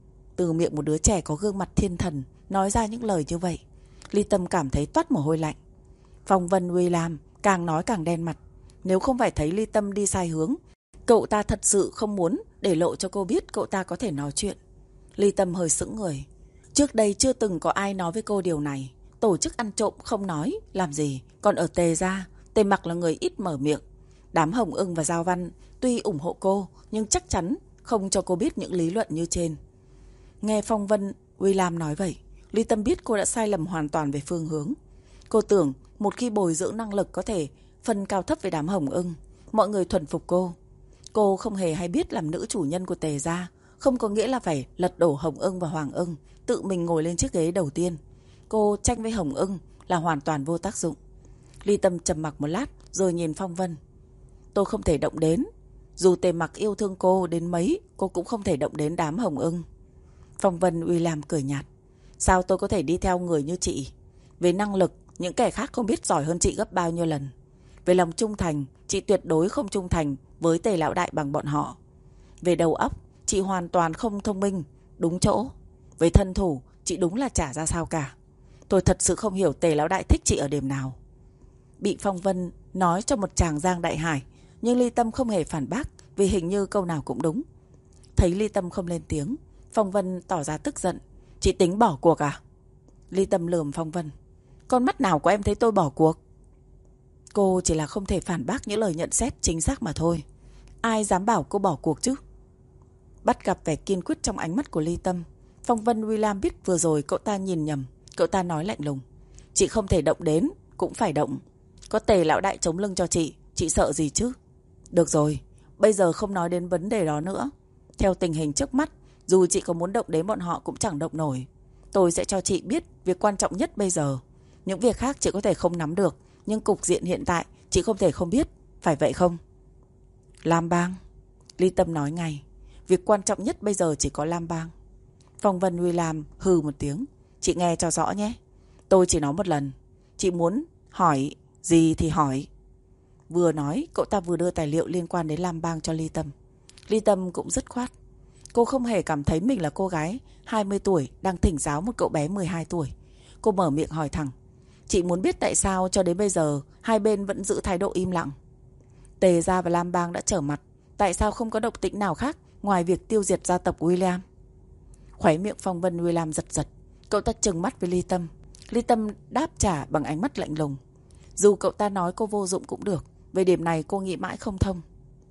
Từ miệng một đứa trẻ có gương mặt thiên thần nói ra những lời như vậy, Ly Tâm cảm thấy toát mồ hôi lạnh. Phong Vân William càng nói càng đen mặt. Nếu không phải thấy Ly Tâm đi sai hướng, cậu ta thật sự không muốn để lộ cho cô biết cậu ta có thể nói chuyện. Ly Tâm hơi sững người. Trước đây chưa từng có ai nói với cô điều này. Tổ chức ăn trộm không nói, làm gì. Còn ở Tề gia, Tề Mặc là người ít mở miệng. Đám Hồng Ưng và Giao Văn tuy ủng hộ cô, nhưng chắc chắn không cho cô biết những lý luận như trên. Nghe Phong Vân William nói vậy, Ly Tâm biết cô đã sai lầm hoàn toàn về phương hướng. Cô tưởng một khi bồi dưỡng năng lực có thể phân cao thấp với đám Hồng Ưng, mọi người thuần phục cô. Cô không hề hay biết làm nữ chủ nhân của Tề gia không có nghĩa là phải lật đổ Hồng Ưng và Hoàng Ưng, tự mình ngồi lên chiếc ghế đầu tiên. Cô tranh với Hồng Ưng là hoàn toàn vô tác dụng. Ly Tâm trầm mặc một lát rồi nhìn Phong Vân. Tôi không thể động đến. Dù Tề Mặc yêu thương cô đến mấy, cô cũng không thể động đến đám Hồng Ưng. Phong Vân William cười nhạt. Sao tôi có thể đi theo người như chị? Về năng lực, những kẻ khác không biết giỏi hơn chị gấp bao nhiêu lần. Về lòng trung thành, chị tuyệt đối không trung thành với Tề lão đại bằng bọn họ. Về đầu óc, chị hoàn toàn không thông minh, đúng chỗ. Về thân thủ, chị đúng là chả ra sao cả. Tôi thật sự không hiểu Tề lão đại thích chị ở điểm nào. Bị Phong Vân nói cho một chàng giang đại hải, nhưng Ly Tâm không hề phản bác, vì hình như câu nào cũng đúng. Thấy Ly Tâm không lên tiếng, Phong Vân tỏ ra tức giận. Chị tính bỏ cuộc à? Ly Tâm lườm Phong Vân. Con mắt nào của em thấy tôi bỏ cuộc? Cô chỉ là không thể phản bác những lời nhận xét chính xác mà thôi. Ai dám bảo cô bỏ cuộc chứ? Bắt gặp vẻ kiên quyết trong ánh mắt của Ly Tâm, Phong Vân William biết vừa rồi cậu ta nhìn nhầm. Cậu ta nói lạnh lùng. Chị không thể động đến, cũng phải động. Có Tề lão đại chống lưng cho chị sợ gì chứ? Được rồi, bây giờ không nói đến vấn đề đó nữa. Theo tình hình trước mắt, dù chị có muốn động đến bọn họ cũng chẳng động nổi. Tôi sẽ cho chị biết việc quan trọng nhất bây giờ. Những việc khác chị có thể không nắm được, nhưng cục diện hiện tại chị không thể không biết, phải vậy không? Lam Bang. Ly Tâm nói ngay. Việc quan trọng nhất bây giờ chỉ có Lam Bang. Phong Vân William hừ một tiếng. Chị nghe cho rõ nhé. Tôi chỉ nói một lần. Chị muốn hỏi gì thì hỏi. Vừa nói, cậu ta vừa đưa tài liệu liên quan đến Lam Bang cho Ly Tâm. Ly Tâm cũng dứt khoát. Cô không hề cảm thấy mình là cô gái 20 tuổi đang thỉnh giáo một cậu bé 12 tuổi. Cô mở miệng hỏi thẳng. Chị muốn biết tại sao cho đến bây giờ hai bên vẫn giữ thái độ im lặng. Tề gia và Lam Bang đã trở mặt. Tại sao không có động tĩnh nào khác ngoài việc tiêu diệt gia tộc William? Khóe miệng Phong Vân William giật giật. Cậu ta trừng mắt với Ly Tâm. Ly Tâm đáp trả bằng ánh mắt lạnh lùng. Dù cậu ta nói cô vô dụng cũng được, về điểm này cô nghĩ mãi không thông.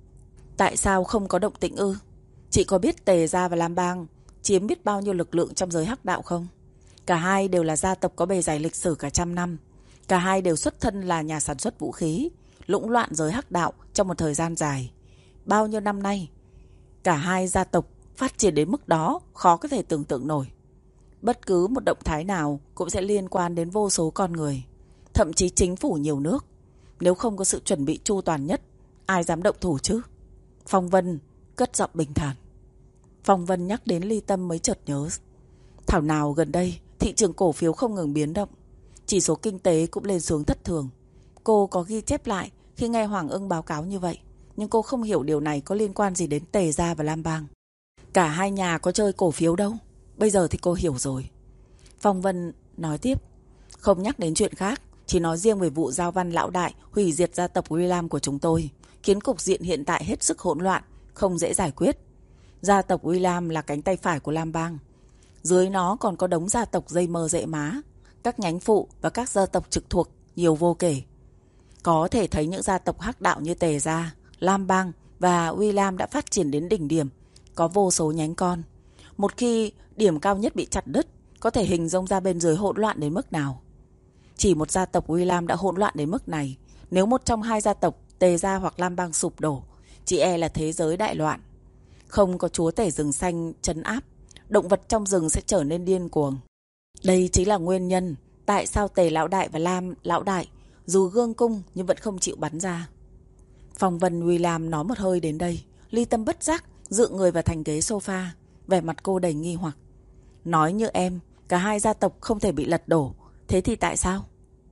Tại sao không có động tĩnh ư? Chị có biết Tề Gia và Lam Bang chiếm biết bao nhiêu lực lượng trong giới hắc đạo không? Cả hai đều là gia tộc có bề dày lịch sử cả trăm năm. Cả hai đều xuất thân là nhà sản xuất vũ khí, lũng loạn giới hắc đạo trong một thời gian dài. Bao nhiêu năm nay, cả hai gia tộc phát triển đến mức đó khó có thể tưởng tượng nổi. Bất cứ một động thái nào cũng sẽ liên quan đến vô số con người, thậm chí chính phủ nhiều nước. Nếu không có sự chuẩn bị chu toàn nhất, ai dám động thủ chứ? Phong Vân cất giọng bình thản. Phong Vân nhắc đến Ly Tâm mới chợt nhớ. Thảo nào gần đây thị trường cổ phiếu không ngừng biến động, chỉ số kinh tế cũng lên xuống thất thường. Cô có ghi chép lại khi nghe Hoàng Ưng báo cáo như vậy, nhưng cô không hiểu điều này có liên quan gì đến Tề Gia và Lam Bang. Cả hai nhà có chơi cổ phiếu đâu. Bây giờ thì cô hiểu rồi. Phong Vân nói tiếp. Không nhắc đến chuyện khác, chỉ nói riêng về vụ giao văn lão đại hủy diệt gia tộc William của chúng tôi, khiến cục diện hiện tại hết sức hỗn loạn, không dễ giải quyết. Gia tộc William là cánh tay phải của Lam Bang. Dưới nó còn có đống gia tộc dây mơ dễ má, các nhánh phụ và các gia tộc trực thuộc nhiều vô kể. Có thể thấy những gia tộc hắc đạo như Tề Gia, Lam Bang và William đã phát triển đến đỉnh điểm, có vô số nhánh con. Một khi điểm cao nhất bị chặt đứt, có thể hình dung ra bên dưới hỗn loạn đến mức nào. Chỉ một gia tộc William đã hỗn loạn đến mức này, nếu một trong hai gia tộc Tề Gia hoặc Lam Bang sụp đổ, chỉ e là thế giới đại loạn. Không có chúa tể rừng xanh trấn áp, động vật trong rừng sẽ trở nên điên cuồng. Đây chính là nguyên nhân tại sao Tề lão đại và Lam lão đại dù gương cung nhưng vẫn không chịu bắn ra. Phong Vân William nói một hơi đến đây, Ly Tâm bất giác dựa người vào thành ghế sofa, vẻ mặt cô đầy nghi hoặc. Nói như em, cả hai gia tộc không thể bị lật đổ, thế thì tại sao?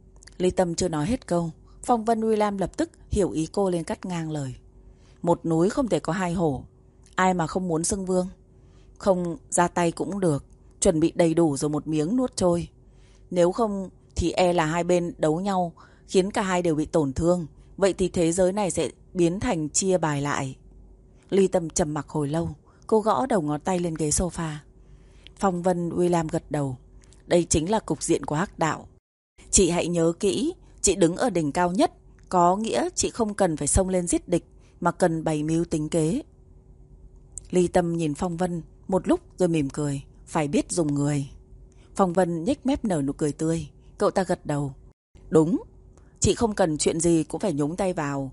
Ly Tâm chưa nói hết câu, Phong Vân William lập tức hiểu ý cô lên cắt ngang lời. Một núi không thể có hai hổ, ai mà không muốn xưng vương. Không ra tay cũng được, chuẩn bị đầy đủ rồi một miếng nuốt trôi. Nếu không thì e là hai bên đấu nhau, khiến cả hai đều bị tổn thương. Vậy thì thế giới này sẽ biến thành chia bài lại. Ly Tâm trầm mặc hồi lâu, cô gõ đầu ngón tay lên ghế sofa. Phong Vân William gật đầu. Đây chính là cục diện của hắc đạo. Chị hãy nhớ kỹ, chị đứng ở đỉnh cao nhất, có nghĩa chị không cần phải xông lên giết địch, mà cần bày mưu tính kế. Ly Tâm nhìn Phong Vân một lúc rồi mỉm cười. Phải biết dùng người. Phong Vân nhếch mép nở nụ cười tươi. Cậu ta gật đầu. Đúng, chị không cần chuyện gì cũng phải nhúng tay vào.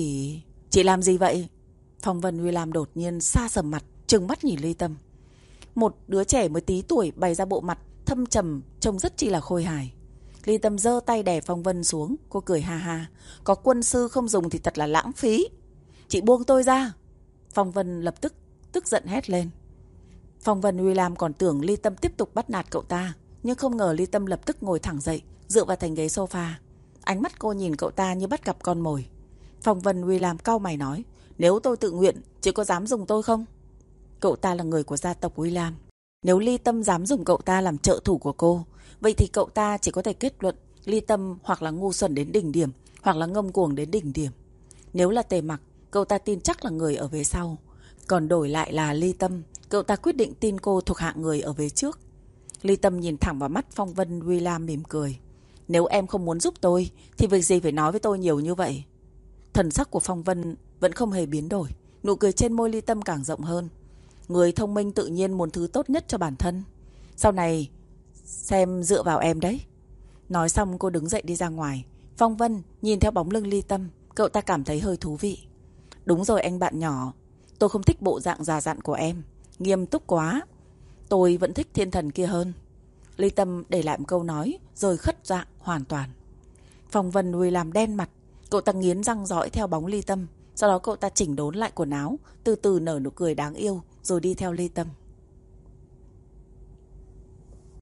Chị làm gì vậy? Phong Vân William đột nhiên sa sầm mặt, trừng mắt nhìn Ly Tâm. Một đứa trẻ mới tí tuổi bày ra bộ mặt thâm trầm, trông rất chi là khôi hài. Ly Tâm giơ tay đè Phong Vân xuống. Cô cười ha ha. Có quân sư không dùng thì thật là lãng phí. Chị buông tôi ra. Phong Vân lập tức tức giận hét lên. Phong Vân William còn tưởng Ly Tâm tiếp tục bắt nạt cậu ta, nhưng không ngờ Ly Tâm lập tức ngồi thẳng dậy, dựa vào thành ghế sofa. Ánh mắt cô nhìn cậu ta như bắt gặp con mồi. Phong Vân William cau mày nói. Nếu tôi tự nguyện, chị có dám dùng tôi không? Cậu ta là người của gia tộc William. Nếu Ly Tâm dám dùng cậu ta làm trợ thủ của cô, vậy thì cậu ta chỉ có thể kết luận Ly Tâm hoặc là ngu xuẩn đến đỉnh điểm, hoặc là ngông cuồng đến đỉnh điểm. Nếu là Tề Mặc, cậu ta tin chắc là người ở về sau. Còn đổi lại là Ly Tâm, cậu ta quyết định tin cô thuộc hạng người ở về trước. Ly Tâm nhìn thẳng vào mắt Phong Vân William mỉm cười. Nếu em không muốn giúp tôi, thì việc gì phải nói với tôi nhiều như vậy? Thần sắc của Phong Vân vẫn không hề biến đổi. Nụ cười trên môi Ly Tâm càng rộng hơn. Người thông minh tự nhiên muốn thứ tốt nhất cho bản thân. Sau này xem dựa vào em đấy. Nói xong cô đứng dậy đi ra ngoài. Phong Vân nhìn theo bóng lưng Ly Tâm, cậu ta cảm thấy hơi thú vị. Đúng rồi anh bạn nhỏ, tôi không thích bộ dạng già dặn của em, nghiêm túc quá. Tôi vẫn thích thiên thần kia hơn. Ly Tâm để lại một câu nói rồi khất dạng hoàn toàn. Phong Vân William đen mặt. Cậu ta nghiến răng dõi theo bóng Ly Tâm. Sau đó cậu ta chỉnh đốn lại quần áo, từ từ nở nụ cười đáng yêu rồi đi theo Ly Tâm.